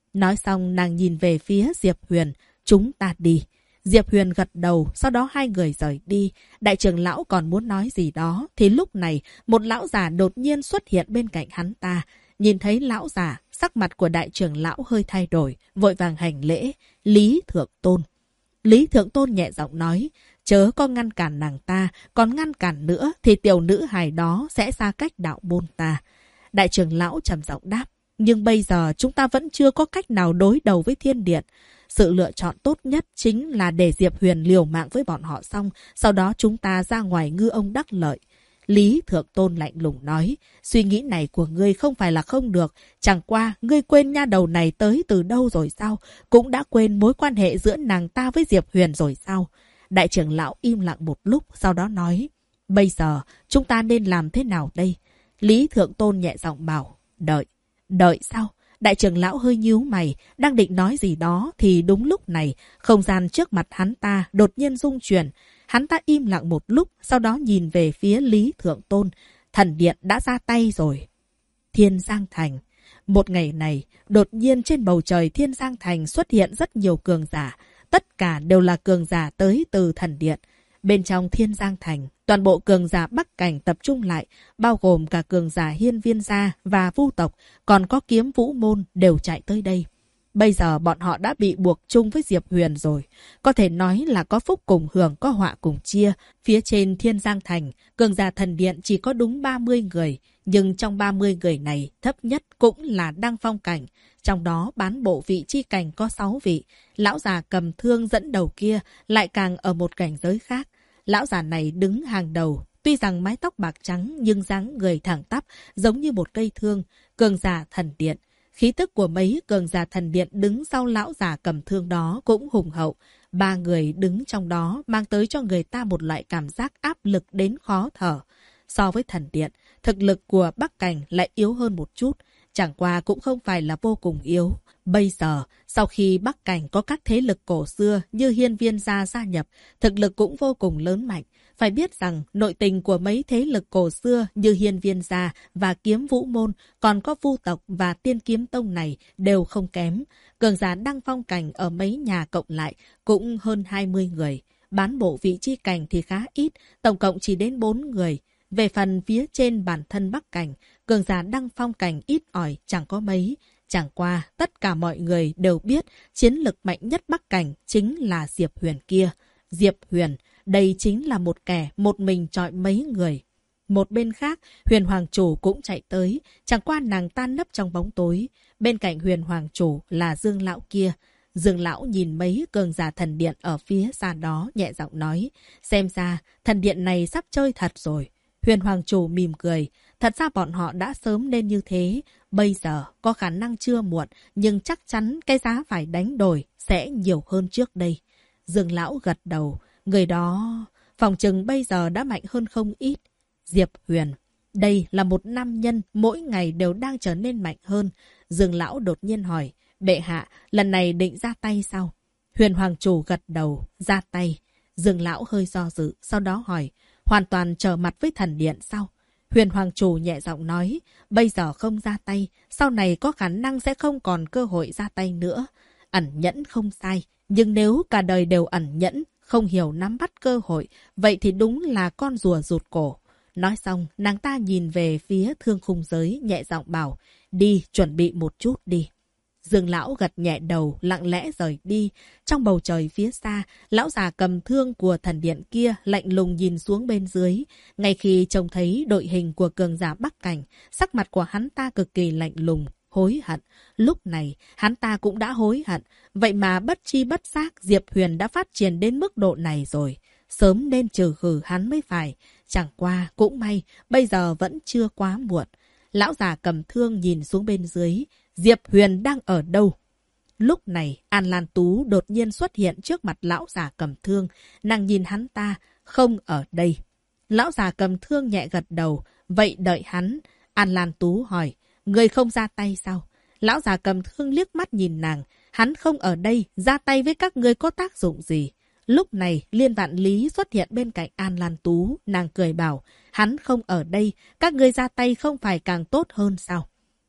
Nói xong nàng nhìn về phía Diệp Huyền. Chúng ta đi. Diệp Huyền gật đầu, sau đó hai người rời đi. Đại trưởng lão còn muốn nói gì đó, thì lúc này một lão già đột nhiên xuất hiện bên cạnh hắn ta. Nhìn thấy lão già, sắc mặt của đại trưởng lão hơi thay đổi, vội vàng hành lễ. Lý Thượng Tôn. Lý Thượng Tôn nhẹ giọng nói, chớ có ngăn cản nàng ta, còn ngăn cản nữa thì tiểu nữ hài đó sẽ xa cách đạo môn ta. Đại trưởng lão trầm giọng đáp, nhưng bây giờ chúng ta vẫn chưa có cách nào đối đầu với thiên điện. Sự lựa chọn tốt nhất chính là để Diệp Huyền liều mạng với bọn họ xong, sau đó chúng ta ra ngoài ngư ông đắc lợi. Lý Thượng Tôn lạnh lùng nói, suy nghĩ này của ngươi không phải là không được, chẳng qua ngươi quên nha đầu này tới từ đâu rồi sao, cũng đã quên mối quan hệ giữa nàng ta với Diệp Huyền rồi sao. Đại trưởng lão im lặng một lúc, sau đó nói, bây giờ chúng ta nên làm thế nào đây? Lý Thượng Tôn nhẹ giọng bảo, đợi. Đợi sao? Đại trưởng lão hơi nhíu mày, đang định nói gì đó thì đúng lúc này, không gian trước mặt hắn ta đột nhiên rung chuyển. Hắn ta im lặng một lúc, sau đó nhìn về phía Lý Thượng Tôn. Thần điện đã ra tay rồi. Thiên Giang Thành. Một ngày này, đột nhiên trên bầu trời Thiên Giang Thành xuất hiện rất nhiều cường giả. Tất cả đều là cường giả tới từ thần điện. Bên trong Thiên Giang Thành, toàn bộ cường giả Bắc Cảnh tập trung lại, bao gồm cả cường giả Hiên Viên Gia và Vu tộc, còn có Kiếm Vũ Môn đều chạy tới đây. Bây giờ bọn họ đã bị buộc chung với Diệp Huyền rồi. Có thể nói là có phúc cùng hưởng, có họa cùng chia. Phía trên Thiên Giang Thành, cường giả thần điện chỉ có đúng 30 người. Nhưng trong 30 người này, thấp nhất cũng là Đăng Phong Cảnh. Trong đó bán bộ vị chi cảnh có 6 vị. Lão già cầm thương dẫn đầu kia lại càng ở một cảnh giới khác. Lão già này đứng hàng đầu. Tuy rằng mái tóc bạc trắng nhưng dáng người thẳng tắp, giống như một cây thương. Cường giả thần điện. Khí tức của mấy cường giả thần điện đứng sau lão già cầm thương đó cũng hùng hậu. 3 người đứng trong đó mang tới cho người ta một loại cảm giác áp lực đến khó thở. So với thần điện, thực lực của Bắc Cảnh lại yếu hơn một chút. Chẳng qua cũng không phải là vô cùng yếu. Bây giờ, sau khi Bắc Cảnh có các thế lực cổ xưa như Hiên Viên Gia gia nhập, thực lực cũng vô cùng lớn mạnh. Phải biết rằng, nội tình của mấy thế lực cổ xưa như Hiên Viên Gia và Kiếm Vũ Môn, còn có Vu tộc và Tiên Kiếm Tông này đều không kém. Cường giả Đăng Phong Cảnh ở mấy nhà cộng lại cũng hơn 20 người. Bán bộ vị chi cảnh thì khá ít, tổng cộng chỉ đến 4 người. Về phần phía trên bản thân Bắc Cảnh, cường giả Đăng Phong Cảnh ít ỏi chẳng có mấy. Chẳng qua, tất cả mọi người đều biết chiến lực mạnh nhất Bắc Cảnh chính là Diệp Huyền kia. Diệp Huyền, đây chính là một kẻ một mình chọi mấy người. Một bên khác, Huyền Hoàng Chủ cũng chạy tới, chẳng qua nàng tan nấp trong bóng tối. Bên cạnh Huyền Hoàng Chủ là Dương Lão kia. Dương Lão nhìn mấy cường giả thần điện ở phía xa đó nhẹ giọng nói, xem ra thần điện này sắp chơi thật rồi. Huyền Hoàng Chủ mỉm cười, thật ra bọn họ đã sớm nên như thế. Bây giờ có khả năng chưa muộn, nhưng chắc chắn cái giá phải đánh đổi sẽ nhiều hơn trước đây. Dương Lão gật đầu, người đó phòng chừng bây giờ đã mạnh hơn không ít. Diệp Huyền, đây là một nam nhân mỗi ngày đều đang trở nên mạnh hơn. Dương Lão đột nhiên hỏi, bệ hạ, lần này định ra tay sao? Huyền Hoàng Chủ gật đầu, ra tay. Dương Lão hơi do dự, sau đó hỏi, hoàn toàn trở mặt với thần điện sao? Huyền Hoàng Chủ nhẹ giọng nói, bây giờ không ra tay, sau này có khả năng sẽ không còn cơ hội ra tay nữa. Ẩn nhẫn không sai, nhưng nếu cả đời đều ẩn nhẫn, không hiểu nắm bắt cơ hội, vậy thì đúng là con rùa rụt cổ. Nói xong, nàng ta nhìn về phía Thương Khung Giới, nhẹ giọng bảo, đi, chuẩn bị một chút đi. Dương Lão gật nhẹ đầu, lặng lẽ rời đi. Trong bầu trời phía xa, lão già cầm thương của thần điện kia lạnh lùng nhìn xuống bên dưới. Ngay khi trông thấy đội hình của cường giả Bắc Cảnh, sắc mặt của hắn ta cực kỳ lạnh lùng, hối hận. Lúc này, hắn ta cũng đã hối hận. Vậy mà bất chi bất giác, Diệp Huyền đã phát triển đến mức độ này rồi. Sớm nên trừ khử hắn mới phải. Chẳng qua, cũng may, bây giờ vẫn chưa quá muộn. Lão già cầm thương nhìn xuống bên dưới. Diệp Huyền đang ở đâu? Lúc này, An Lan Tú đột nhiên xuất hiện trước mặt lão già cầm thương. Nàng nhìn hắn ta, không ở đây. Lão già cầm thương nhẹ gật đầu. Vậy đợi hắn. An Lan Tú hỏi, người không ra tay sao? Lão già cầm thương liếc mắt nhìn nàng. Hắn không ở đây, ra tay với các ngươi có tác dụng gì? Lúc này, Liên Vạn Lý xuất hiện bên cạnh An Lan Tú. Nàng cười bảo, hắn không ở đây, các ngươi ra tay không phải càng tốt hơn sao?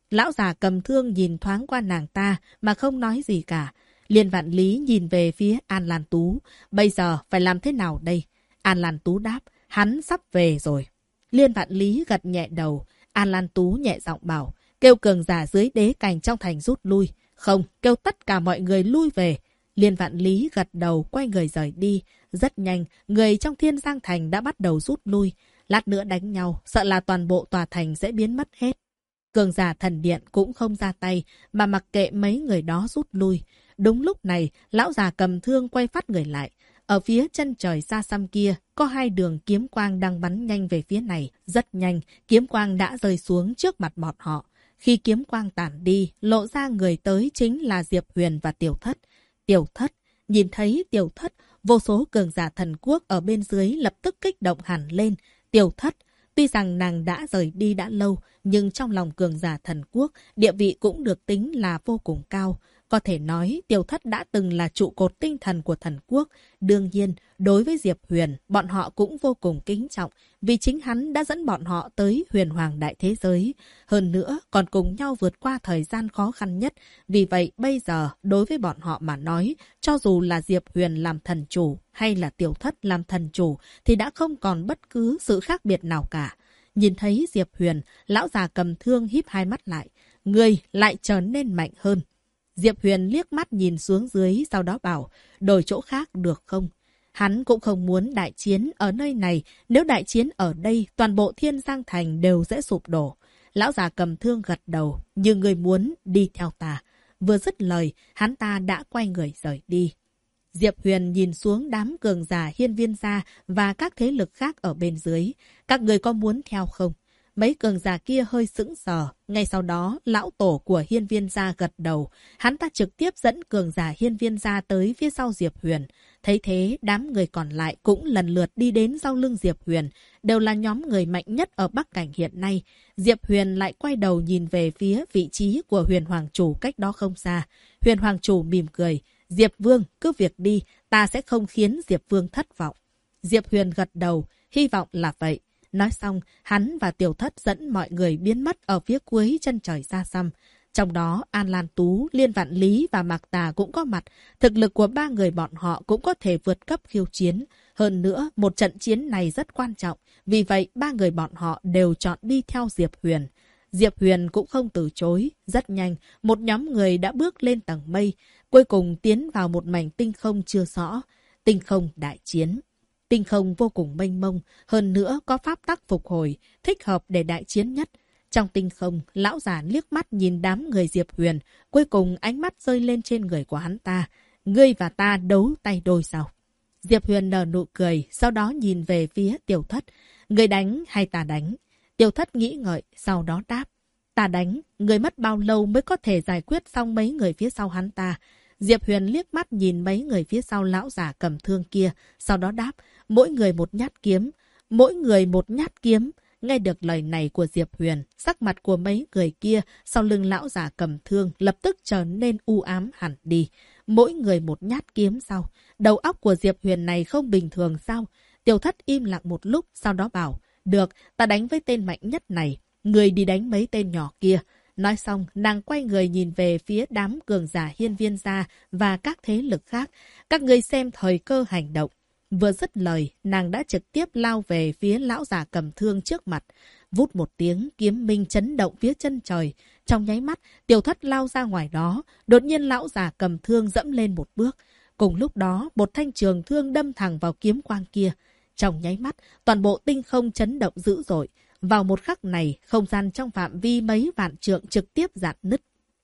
Lão già cầm thương nhìn thoáng qua nàng ta mà không nói gì cả. Liên Vạn Lý nhìn về phía An Lan Tú. Bây giờ phải làm thế nào đây? An Lan Tú đáp, hắn sắp về rồi. Liên Vạn Lý gật nhẹ đầu. An Lan Tú nhẹ giọng bảo, kêu cường giả dưới đế cành trong thành rút lui. Không, kêu tất cả mọi người lui về. Liên Vạn Lý gật đầu quay người rời đi. Rất nhanh, người trong Thiên Giang Thành đã bắt đầu rút lui. Lát nữa đánh nhau, sợ là toàn bộ tòa thành sẽ biến mất hết. Cường giả thần điện cũng không ra tay, mà mặc kệ mấy người đó rút lui. Đúng lúc này, lão già cầm thương quay phát người lại. Ở phía chân trời xa xăm kia, có hai đường kiếm quang đang bắn nhanh về phía này. Rất nhanh, kiếm quang đã rơi xuống trước mặt bọn họ. Khi kiếm quang tản đi, lộ ra người tới chính là Diệp Huyền và Tiểu Thất. Tiểu Thất, nhìn thấy Tiểu Thất, vô số cường giả thần quốc ở bên dưới lập tức kích động hẳn lên. Tiểu Thất, tuy rằng nàng đã rời đi đã lâu, nhưng trong lòng cường giả thần quốc, địa vị cũng được tính là vô cùng cao. Có thể nói, Tiểu Thất đã từng là trụ cột tinh thần của thần quốc. Đương nhiên, đối với Diệp Huyền, bọn họ cũng vô cùng kính trọng, vì chính hắn đã dẫn bọn họ tới huyền hoàng đại thế giới. Hơn nữa, còn cùng nhau vượt qua thời gian khó khăn nhất. Vì vậy, bây giờ, đối với bọn họ mà nói, cho dù là Diệp Huyền làm thần chủ, hay là Tiểu Thất làm thần chủ, thì đã không còn bất cứ sự khác biệt nào cả. Nhìn thấy Diệp Huyền, lão già cầm thương híp hai mắt lại. Người lại trở nên mạnh hơn. Diệp Huyền liếc mắt nhìn xuống dưới, sau đó bảo, đổi chỗ khác được không? Hắn cũng không muốn đại chiến ở nơi này, nếu đại chiến ở đây, toàn bộ Thiên Giang Thành đều sẽ sụp đổ. Lão già cầm thương gật đầu, như người muốn đi theo ta. Vừa dứt lời, hắn ta đã quay người rời đi. Diệp Huyền nhìn xuống đám cường giả Hiên Viên gia và các thế lực khác ở bên dưới. Các người có muốn theo không? Mấy cường giả kia hơi sững sờ. Ngay sau đó, lão tổ của Hiên Viên gia gật đầu. Hắn ta trực tiếp dẫn cường giả Hiên Viên gia tới phía sau Diệp Huyền. Thấy thế, đám người còn lại cũng lần lượt đi đến sau lưng Diệp Huyền. Đều là nhóm người mạnh nhất ở Bắc Cảnh hiện nay. Diệp Huyền lại quay đầu nhìn về phía vị trí của Huyền Hoàng Chủ cách đó không xa. Huyền Hoàng Chủ mỉm cười. Diệp Vương, cứ việc đi, ta sẽ không khiến Diệp Vương thất vọng. Diệp Huyền gật đầu, hy vọng là vậy. Nói xong, hắn và Tiểu Thất dẫn mọi người biến mất ở phía cuối chân trời xa xăm. Trong đó, An Lan Tú, Liên Vạn Lý và Mạc Tà cũng có mặt. Thực lực của ba người bọn họ cũng có thể vượt cấp khiêu chiến. Hơn nữa, một trận chiến này rất quan trọng. Vì vậy, ba người bọn họ đều chọn đi theo Diệp Huyền. Diệp Huyền cũng không từ chối. Rất nhanh, một nhóm người đã bước lên tầng mây. Cuối cùng tiến vào một mảnh tinh không chưa rõ. Tinh không đại chiến. Tinh không vô cùng mênh mông, hơn nữa có pháp tắc phục hồi, thích hợp để đại chiến nhất. Trong tinh không, lão già liếc mắt nhìn đám người Diệp Huyền, cuối cùng ánh mắt rơi lên trên người của hắn ta. Ngươi và ta đấu tay đôi sao? Diệp Huyền nở nụ cười, sau đó nhìn về phía Tiểu Thất. Ngươi đánh hay ta đánh? Tiểu Thất nghĩ ngợi, sau đó đáp. Ta đánh, ngươi mất bao lâu mới có thể giải quyết xong mấy người phía sau hắn ta? Diệp Huyền liếc mắt nhìn mấy người phía sau lão già cầm thương kia, sau đó đáp, mỗi người một nhát kiếm, mỗi người một nhát kiếm. Nghe được lời này của Diệp Huyền, sắc mặt của mấy người kia sau lưng lão già cầm thương lập tức trở nên u ám hẳn đi. Mỗi người một nhát kiếm sao? Đầu óc của Diệp Huyền này không bình thường sao? Tiểu Thất im lặng một lúc, sau đó bảo, được, ta đánh với tên mạnh nhất này, người đi đánh mấy tên nhỏ kia. Nói xong, nàng quay người nhìn về phía đám cường giả Hiên Viên gia và các thế lực khác. Các ngươi xem thời cơ hành động. Vừa dứt lời, nàng đã trực tiếp lao về phía lão già cầm thương trước mặt. Vút một tiếng, kiếm minh chấn động phía chân trời. Trong nháy mắt, Tiểu Thất lao ra ngoài đó. Đột nhiên lão già cầm thương dẫm lên một bước. Cùng lúc đó, một thanh trường thương đâm thẳng vào kiếm quang kia. Trong nháy mắt, toàn bộ tinh không chấn động dữ dội. Vào một khắc này, không gian trong phạm vi mấy vạn trượng trực tiếp rạn nứt.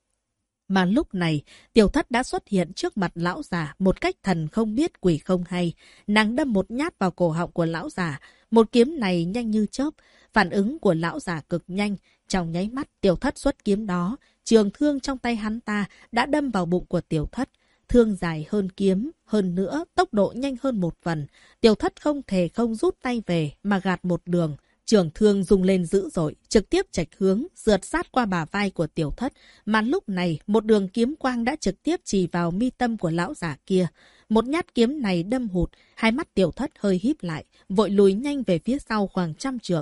Mà lúc này, Tiểu Thất đã xuất hiện trước mặt lão già một cách thần không biết quỷ không hay. Nàng đâm một nhát vào cổ họng của lão già. Một kiếm này nhanh như chớp. Phản ứng của lão già cực nhanh. Trong nháy mắt, Tiểu Thất xuất kiếm đó. Trường thương trong tay hắn ta đã đâm vào bụng của Tiểu Thất. Thương dài hơn kiếm, hơn nữa tốc độ nhanh hơn một phần. Tiểu Thất không thể không rút tay về mà gạt một đường. Trường thương rung lên dữ dội, trực tiếp chạch hướng, rượt sát qua bả vai của Tiểu Thất. Mà lúc này, một đường kiếm quang đã trực tiếp chì vào mi tâm của lão già kia. Một nhát kiếm này đâm hụt, hai mắt Tiểu Thất hơi híp lại, vội lùi nhanh về phía sau khoảng 100 trượng.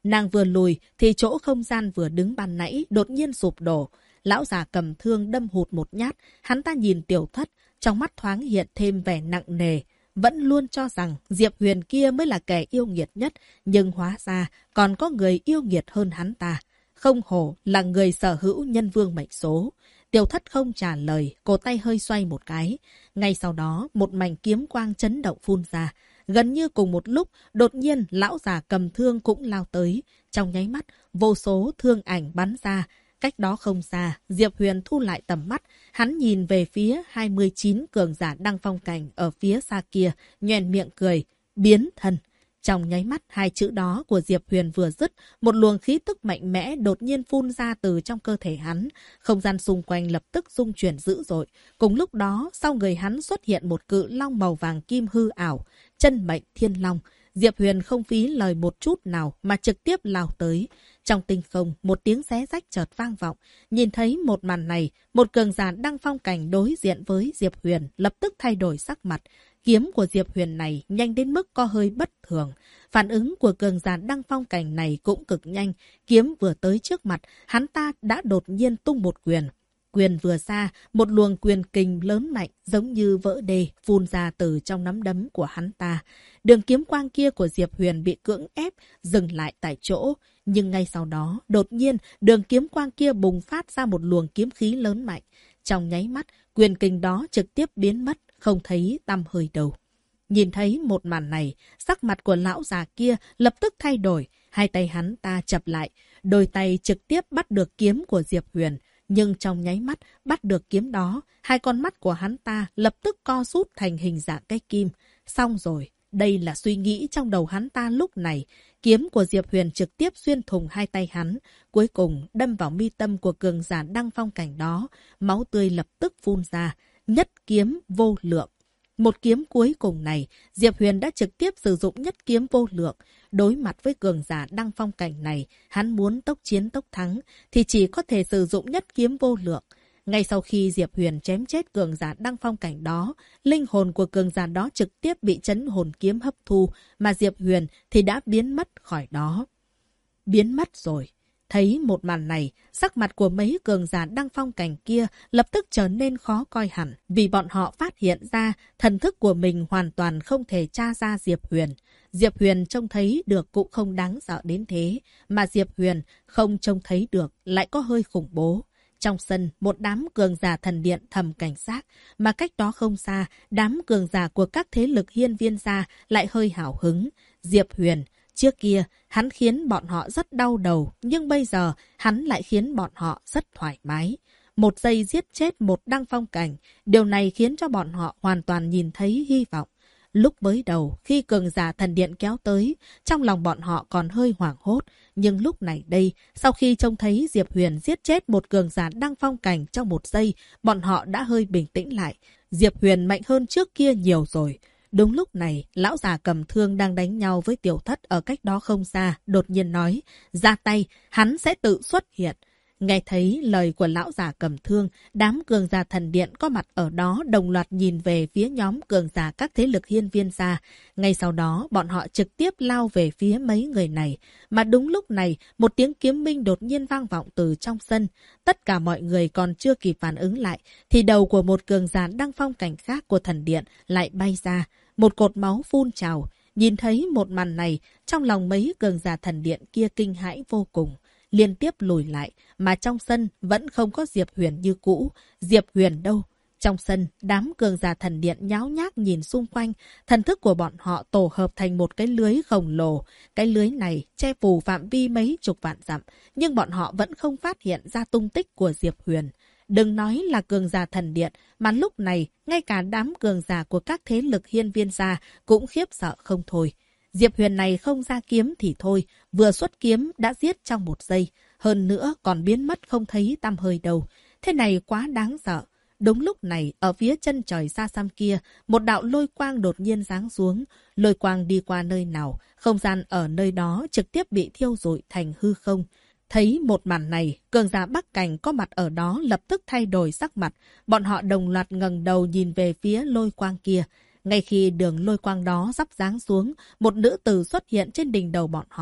Nàng vừa lùi thì chỗ không gian vừa đứng ban nãy đột nhiên sụp đổ. Lão già cầm thương đâm hụt một nhát, hắn ta nhìn Tiểu Thất, trong mắt thoáng hiện thêm vẻ nặng nề. Vẫn luôn cho rằng Diệp Huyền kia mới là kẻ yêu nghiệt nhất, nhưng hóa ra còn có người yêu nghiệt hơn hắn ta. Không hổ là người sở hữu nhân vương mệnh số. Tiểu Thất không trả lời, cổ tay hơi xoay một cái. Ngay sau đó, một mảnh kiếm quang chấn động phun ra. Gần như cùng một lúc, đột nhiên lão già cầm thương cũng lao tới. Trong nháy mắt, vô số thương ảnh bắn ra. Cách đó không xa, Diệp Huyền thu lại tầm mắt. Hắn nhìn về phía 29 cường giả đăng phong cảnh ở phía xa kia, nhoẻn miệng cười, biến thân. Trong nháy mắt, hai chữ đó của Diệp Huyền vừa dứt, một luồng khí tức mạnh mẽ đột nhiên phun ra từ trong cơ thể hắn. Không gian xung quanh lập tức rung chuyển dữ dội. Cùng lúc đó, sau người hắn xuất hiện một cự long màu vàng kim hư ảo, chân mệnh thiên long. Diệp Huyền không phí lời một chút nào mà trực tiếp lao tới. Trong tinh không, một tiếng xé rách chợt vang vọng. Nhìn thấy một màn này, một cường giả đăng phong cảnh đối diện với Diệp Huyền lập tức thay đổi sắc mặt. Kiếm của Diệp Huyền này nhanh đến mức có hơi bất thường. Phản ứng của cường giả đăng phong cảnh này cũng cực nhanh. Kiếm vừa tới trước mặt, hắn ta đã đột nhiên tung một quyền. Quyền vừa ra, một luồng quyền kình lớn mạnh giống như vỡ đê phun ra từ trong nắm đấm của hắn ta. Đường kiếm quang kia của Diệp Huyền bị cưỡng ép dừng lại tại chỗ. Nhưng ngay sau đó, đột nhiên, đường kiếm quang kia bùng phát ra một luồng kiếm khí lớn mạnh. Trong nháy mắt, quyền kình đó trực tiếp biến mất, không thấy tăm hơi đâu. Nhìn thấy một màn này, sắc mặt của lão già kia lập tức thay đổi. Hai tay hắn ta chập lại, đôi tay trực tiếp bắt được kiếm của Diệp Huyền. Nhưng trong nháy mắt bắt được kiếm đó, hai con mắt của hắn ta lập tức co rút thành hình dạng cái kim. Xong rồi, đây là suy nghĩ trong đầu hắn ta lúc này. Kiếm của Diệp Huyền trực tiếp xuyên thủng hai tay hắn, cuối cùng đâm vào mi tâm của cường giả đăng phong cảnh đó. Máu tươi lập tức phun ra, nhất kiếm vô lượng. Một kiếm cuối cùng này, Diệp Huyền đã trực tiếp sử dụng nhất kiếm vô lượng. Đối mặt với cường giả đăng phong cảnh này, hắn muốn tốc chiến tốc thắng, thì chỉ có thể sử dụng nhất kiếm vô lượng. Ngay sau khi Diệp Huyền chém chết cường giả đăng phong cảnh đó, linh hồn của cường giả đó trực tiếp bị chấn hồn kiếm hấp thu, mà Diệp Huyền thì đã biến mất khỏi đó. Biến mất rồi. Thấy một màn này, sắc mặt của mấy cường giả đăng phong cảnh kia lập tức trở nên khó coi hẳn, vì bọn họ phát hiện ra thần thức của mình hoàn toàn không thể tra ra Diệp Huyền. Diệp Huyền trông thấy được cũng không đáng sợ đến thế, mà Diệp Huyền không trông thấy được lại có hơi khủng bố. Trong sân, một đám cường giả thần điện thầm cảnh giác, mà cách đó không xa, đám cường giả của các thế lực hiên viên gia lại hơi hào hứng. Diệp Huyền, trước kia, hắn khiến bọn họ rất đau đầu, nhưng bây giờ, hắn lại khiến bọn họ rất thoải mái. Một giây giết chết một đăng phong cảnh, điều này khiến cho bọn họ hoàn toàn nhìn thấy hy vọng. Lúc mới đầu, khi cường giả thần điện kéo tới, trong lòng bọn họ còn hơi hoảng hốt. Nhưng lúc này đây, sau khi trông thấy Diệp Huyền giết chết một cường giả đăng phong cảnh trong một giây, bọn họ đã hơi bình tĩnh lại. Diệp Huyền mạnh hơn trước kia nhiều rồi. Đúng lúc này, lão già cầm thương đang đánh nhau với Tiểu Thất ở cách đó không xa, đột nhiên nói, ra tay, hắn sẽ tự xuất hiện. Nghe thấy lời của lão già cầm thương, đám cường giả thần điện có mặt ở đó đồng loạt nhìn về phía nhóm cường giả các thế lực hiên viên gia. Ngay sau đó, bọn họ trực tiếp lao về phía mấy người này. Mà đúng lúc này, một tiếng kiếm minh đột nhiên vang vọng từ trong sân. Tất cả mọi người còn chưa kịp phản ứng lại, thì đầu của một cường giả đăng phong cảnh khác của thần điện lại bay ra. Một cột máu phun trào. Nhìn thấy một màn này, trong lòng mấy cường giả thần điện kia kinh hãi vô cùng. Liên tiếp lùi lại, mà trong sân vẫn không có Diệp Huyền như cũ. Diệp Huyền đâu? Trong sân, đám cường giả thần điện nháo nhác nhìn xung quanh. Thần thức của bọn họ tổ hợp thành một cái lưới khổng lồ. Cái lưới này che phủ phạm vi mấy chục vạn dặm, nhưng bọn họ vẫn không phát hiện ra tung tích của Diệp Huyền. Đừng nói là cường giả thần điện, mà lúc này, ngay cả đám cường giả của các thế lực hiên viên gia cũng khiếp sợ không thôi. Diệp Huyền này không ra kiếm thì thôi, vừa xuất kiếm đã giết trong một giây, hơn nữa còn biến mất không thấy tăm hơi đâu. Thế này quá đáng sợ. Đúng lúc này, ở phía chân trời xa xăm kia, một đạo lôi quang đột nhiên giáng xuống. Lôi quang đi qua nơi nào, không gian ở nơi đó trực tiếp bị thiêu rụi thành hư không. Thấy một màn này, cường giả Bắc Cảnh có mặt ở đó lập tức thay đổi sắc mặt. Bọn họ đồng loạt ngẩng đầu nhìn về phía lôi quang kia. Ngay khi đường lôi quang đó sắp giáng xuống, một nữ tử xuất hiện trên đỉnh đầu bọn họ.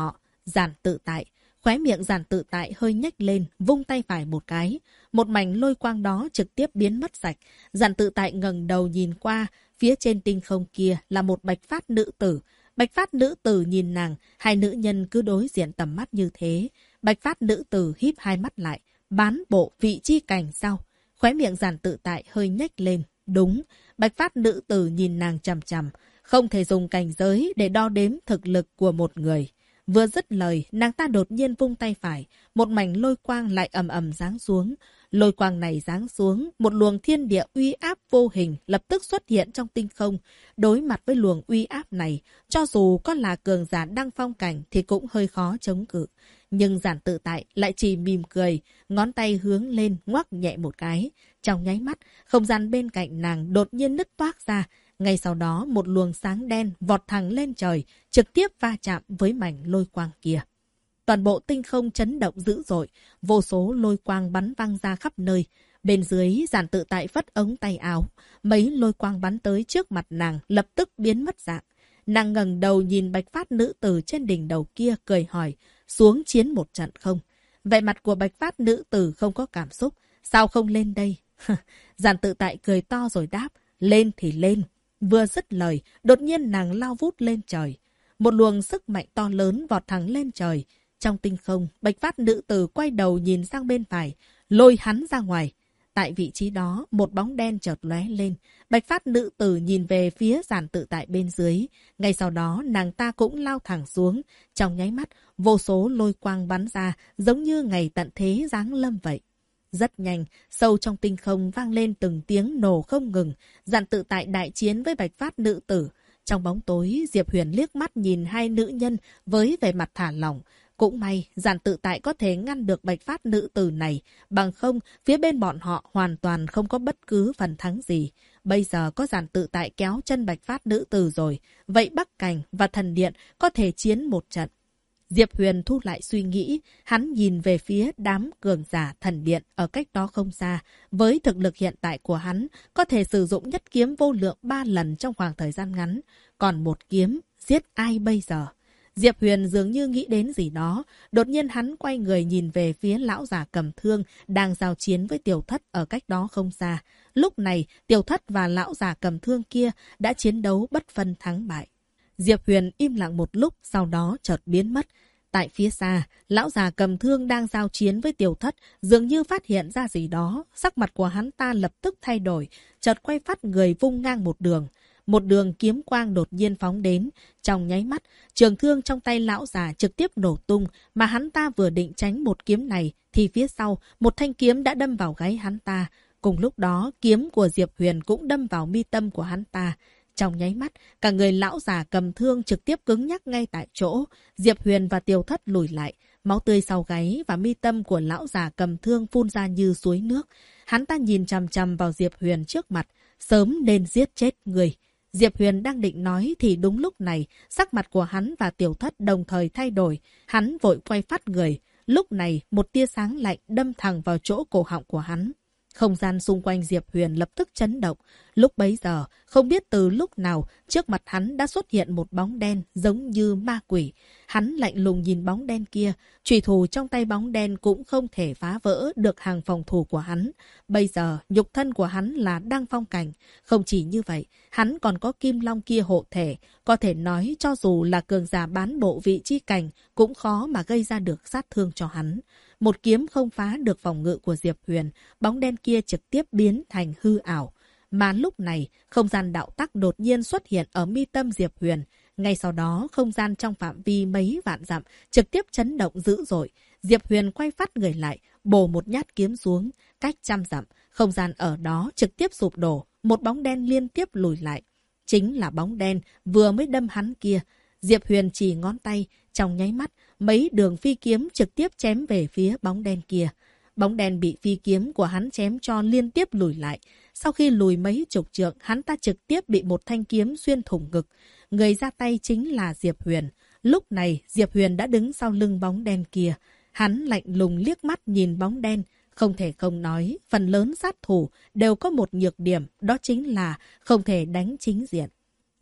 Giản Tự Tại. Khóe miệng Giản Tự Tại hơi nhếch lên, vung tay phải một cái. Một mảnh lôi quang đó trực tiếp biến mất sạch. Giản Tự Tại ngẩng đầu nhìn qua, phía trên tinh không kia là một bạch phát nữ tử. Bạch phát nữ tử nhìn nàng, hai nữ nhân cứ đối diện tầm mắt như thế. Bạch phát nữ tử híp hai mắt lại, bán bộ vị chi cảnh sao? Khóe miệng Giản Tự Tại hơi nhếch lên. Đúng, bạch phát nữ tử nhìn nàng chằm chằm, không thể dùng cảnh giới để đo đếm thực lực của một người. Vừa dứt lời, nàng ta đột nhiên vung tay phải, một mảnh lôi quang lại ầm ầm giáng xuống. Lôi quang này giáng xuống, một luồng thiên địa uy áp vô hình lập tức xuất hiện trong tinh không. Đối mặt với luồng uy áp này, cho dù có là cường giả đăng phong cảnh thì cũng hơi khó chống cự. Nhưng Giản Tự Tại lại chỉ mỉm cười, ngón tay hướng lên ngoắc nhẹ một cái. Trong nháy mắt, không gian bên cạnh nàng đột nhiên nứt toác ra. Ngay sau đó một luồng sáng đen vọt thẳng lên trời, trực tiếp va chạm với mảnh lôi quang kia. Toàn bộ tinh không chấn động dữ dội, vô số lôi quang bắn văng ra khắp nơi. Bên dưới, Giản Tự Tại phất ống tay áo, mấy lôi quang bắn tới trước mặt nàng lập tức biến mất dạng. Nàng ngẩng đầu nhìn bạch phát nữ tử trên đỉnh đầu kia cười hỏi, xuống chiến một trận không? Vẻ mặt của bạch phát nữ tử không có cảm xúc, sao không lên đây? Giản Tự Tại cười to rồi đáp, lên thì lên. Vừa dứt lời, đột nhiên nàng lao vút lên trời. Một luồng sức mạnh to lớn vọt thẳng lên trời. Trong tinh không, bạch phát nữ tử quay đầu nhìn sang bên phải, lôi hắn ra ngoài. Tại vị trí đó, một bóng đen chợt lóe lên. Bạch phát nữ tử nhìn về phía Giản Tự Tại bên dưới. Ngay sau đó, nàng ta cũng lao thẳng xuống. Trong nháy mắt, vô số lôi quang bắn ra, giống như ngày tận thế giáng lâm vậy. Rất nhanh, sâu trong tinh không vang lên từng tiếng nổ không ngừng. Giản Tự Tại đại chiến với bạch phát nữ tử. Trong bóng tối, Diệp Huyền liếc mắt nhìn hai nữ nhân với vẻ mặt thả lỏng. Cũng may, Giản Tự Tại có thể ngăn được bạch phát nữ tử này. Bằng không, phía bên bọn họ hoàn toàn không có bất cứ phần thắng gì. Bây giờ có Giản Tự Tại kéo chân bạch phát nữ tử rồi. Vậy Bắc Cảnh và Thần Điện có thể chiến một trận. Diệp Huyền thu lại suy nghĩ, hắn nhìn về phía đám cường giả Thần Điện ở cách đó không xa. Với thực lực hiện tại của hắn, có thể sử dụng nhất kiếm vô lượng 3 lần trong khoảng thời gian ngắn. Còn một kiếm, giết ai bây giờ? Diệp Huyền dường như nghĩ đến gì đó. Đột nhiên hắn quay người nhìn về phía lão già cầm thương đang giao chiến với Tiểu Thất ở cách đó không xa. Lúc này, Tiểu Thất và lão già cầm thương kia đã chiến đấu bất phân thắng bại. Diệp Huyền im lặng một lúc, sau đó chợt biến mất. Tại phía xa, lão già cầm thương đang giao chiến với Tiểu Thất, dường như phát hiện ra gì đó. Sắc mặt của hắn ta lập tức thay đổi, chợt quay phát người vung ngang một đường. Một đường kiếm quang đột nhiên phóng đến. Trong nháy mắt, trường thương trong tay lão già trực tiếp nổ tung, mà hắn ta vừa định tránh một kiếm này, thì phía sau, một thanh kiếm đã đâm vào gáy hắn ta. Cùng lúc đó, kiếm của Diệp Huyền cũng đâm vào mi tâm của hắn ta. Trong nháy mắt, cả người lão già cầm thương trực tiếp cứng nhắc ngay tại chỗ. Diệp Huyền và Tiểu Thất lùi lại. Máu tươi sau gáy và mi tâm của lão già cầm thương phun ra như suối nước. Hắn ta nhìn chằm chằm vào Diệp Huyền trước mặt. Sớm nên giết chết người. Diệp Huyền đang định nói thì đúng lúc này, sắc mặt của hắn và Tiểu Thất đồng thời thay đổi. Hắn vội quay phát người. Lúc này, một tia sáng lạnh đâm thẳng vào chỗ cổ họng của hắn. Không gian xung quanh Diệp Huyền lập tức chấn động. Lúc bấy giờ, không biết từ lúc nào, trước mặt hắn đã xuất hiện một bóng đen giống như ma quỷ. Hắn lạnh lùng nhìn bóng đen kia, chùy thủ trong tay bóng đen cũng không thể phá vỡ được hàng phòng thủ của hắn. Bây giờ, nhục thân của hắn là đăng phong cảnh. Không chỉ như vậy, hắn còn có kim long kia hộ thể. Có thể nói cho dù là cường giả bán bộ vị chi cảnh, cũng khó mà gây ra được sát thương cho hắn. Một kiếm không phá được phòng ngự của Diệp Huyền, bóng đen kia trực tiếp biến thành hư ảo. Mà lúc này, không gian đạo tắc đột nhiên xuất hiện ở mi tâm Diệp Huyền. Ngay sau đó, không gian trong phạm vi mấy vạn dặm trực tiếp chấn động dữ dội. Diệp Huyền quay phát người lại, bổ một nhát kiếm xuống, cách 100 dặm, không gian ở đó trực tiếp sụp đổ, một bóng đen liên tiếp lùi lại. Chính là bóng đen vừa mới đâm hắn kia. Diệp Huyền chỉ ngón tay, trong nháy mắt, mấy đường phi kiếm trực tiếp chém về phía bóng đen kia. Bóng đen bị phi kiếm của hắn chém cho liên tiếp lùi lại. Sau khi lùi mấy chục trượng, hắn ta trực tiếp bị một thanh kiếm xuyên thủng ngực. Người ra tay chính là Diệp Huyền. Lúc này, Diệp Huyền đã đứng sau lưng bóng đen kia. Hắn lạnh lùng liếc mắt nhìn bóng đen. Không thể không nói, phần lớn sát thủ đều có một nhược điểm, đó chính là không thể đánh chính diện.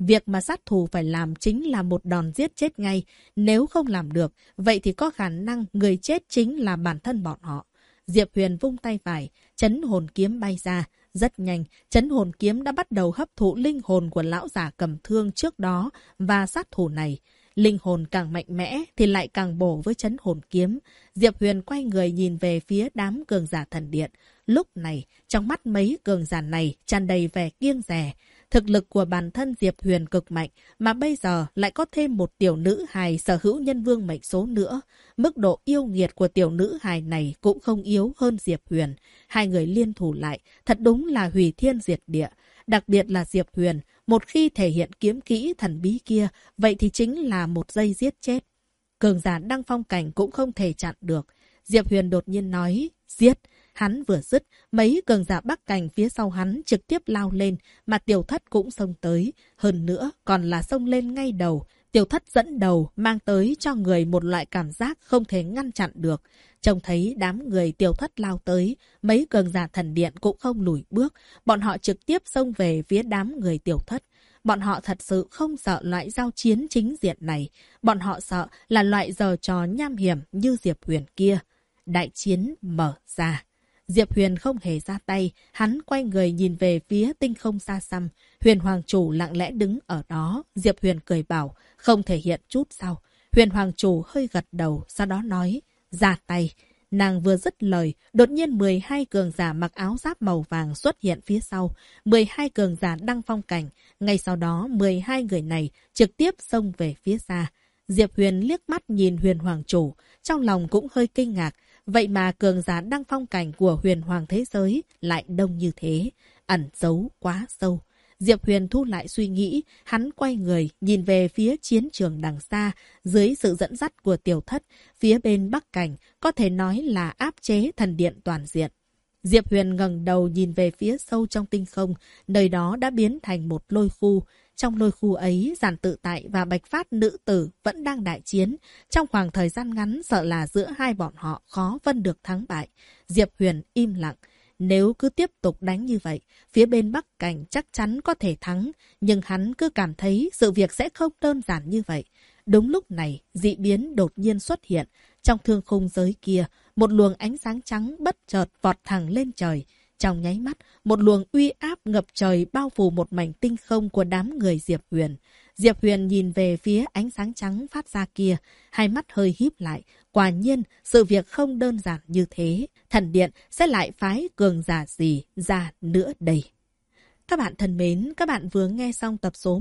Việc mà sát thủ phải làm chính là một đòn giết chết ngay. Nếu không làm được, vậy thì có khả năng người chết chính là bản thân bọn họ. Diệp Huyền vung tay phải, chấn hồn kiếm bay ra. Rất nhanh, chấn hồn kiếm đã bắt đầu hấp thụ linh hồn của lão giả cầm thương trước đó và sát thủ này. Linh hồn càng mạnh mẽ thì lại càng bổ với chấn hồn kiếm. Diệp Huyền quay người nhìn về phía đám cường giả thần điện. Lúc này, trong mắt mấy cường giả này tràn đầy vẻ kiêng dè. Thực lực của bản thân Diệp Huyền cực mạnh, mà bây giờ lại có thêm một tiểu nữ hài sở hữu nhân vương mệnh số nữa. Mức độ yêu nghiệt của tiểu nữ hài này cũng không yếu hơn Diệp Huyền. Hai người liên thủ lại, thật đúng là hủy thiên diệt địa. Đặc biệt là Diệp Huyền, một khi thể hiện kiếm kỹ thần bí kia, vậy thì chính là một giây giết chết. Cường giả đăng phong cảnh cũng không thể chặn được. Diệp Huyền đột nhiên nói, giết. Hắn vừa dứt, mấy cường giả bắc cảnh phía sau hắn trực tiếp lao lên, mà Tiểu Thất cũng xông tới. Hơn nữa, còn là xông lên ngay đầu. Tiểu Thất dẫn đầu, mang tới cho người một loại cảm giác không thể ngăn chặn được. Trông thấy đám người Tiểu Thất lao tới, mấy cường giả thần điện cũng không lùi bước. Bọn họ trực tiếp xông về phía đám người Tiểu Thất. Bọn họ thật sự không sợ loại giao chiến chính diện này. Bọn họ sợ là loại giở trò nham hiểm như Diệp Huyền kia. Đại chiến mở ra. Diệp Huyền không hề ra tay, hắn quay người nhìn về phía tinh không xa xăm. Huyền Hoàng Chủ lặng lẽ đứng ở đó. Diệp Huyền cười bảo, không thể hiện chút sao. Huyền Hoàng Chủ hơi gật đầu, sau đó nói, ra tay. Nàng vừa dứt lời, đột nhiên 12 cường giả mặc áo giáp màu vàng xuất hiện phía sau. 12 cường giả đăng phong cảnh. Ngay sau đó, 12 người này trực tiếp xông về phía xa. Diệp Huyền liếc mắt nhìn Huyền Hoàng Chủ, trong lòng cũng hơi kinh ngạc. Vậy mà cường giả đăng phong cảnh của huyền hoàng thế giới lại đông như thế, ẩn giấu quá sâu. Diệp Huyền thu lại suy nghĩ, hắn quay người nhìn về phía chiến trường đằng xa, dưới sự dẫn dắt của Tiểu Thất, phía bên bắc cảnh có thể nói là áp chế thần điện toàn diện. Diệp Huyền ngẩng đầu nhìn về phía sâu trong tinh không, nơi đó đã biến thành một lôi khu. Trong lôi khu ấy, Giản Tự Tại và Bạch Phát nữ tử vẫn đang đại chiến. Trong khoảng thời gian ngắn sợ là giữa hai bọn họ khó phân được thắng bại. Diệp Huyền im lặng. Nếu cứ tiếp tục đánh như vậy, phía bên Bắc Cảnh chắc chắn có thể thắng. Nhưng hắn cứ cảm thấy sự việc sẽ không đơn giản như vậy. Đúng lúc này, dị biến đột nhiên xuất hiện. Trong thương khung giới kia, một luồng ánh sáng trắng bất chợt vọt thẳng lên trời. Trong nháy mắt, một luồng uy áp ngập trời bao phủ một mảnh tinh không của đám người Diệp Huyền. Diệp Huyền nhìn về phía ánh sáng trắng phát ra kia, hai mắt hơi híp lại. Quả nhiên, sự việc không đơn giản như thế. Thần điện sẽ lại phái cường giả gì ra nữa đây? Các bạn thân mến, các bạn vừa nghe xong tập số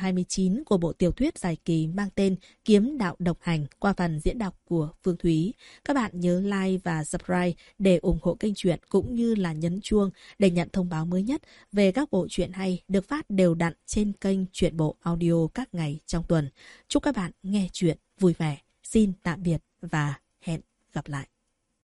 129 của bộ tiểu thuyết dài kỳ mang tên Kiếm Đạo Độc Hành qua phần diễn đọc của Phương Thúy. Các bạn nhớ like và subscribe để ủng hộ kênh truyện cũng như là nhấn chuông để nhận thông báo mới nhất về các bộ truyện hay được phát đều đặn trên kênh Truyện Bộ Audio các ngày trong tuần. Chúc các bạn nghe truyện vui vẻ. Xin tạm biệt và hẹn gặp lại.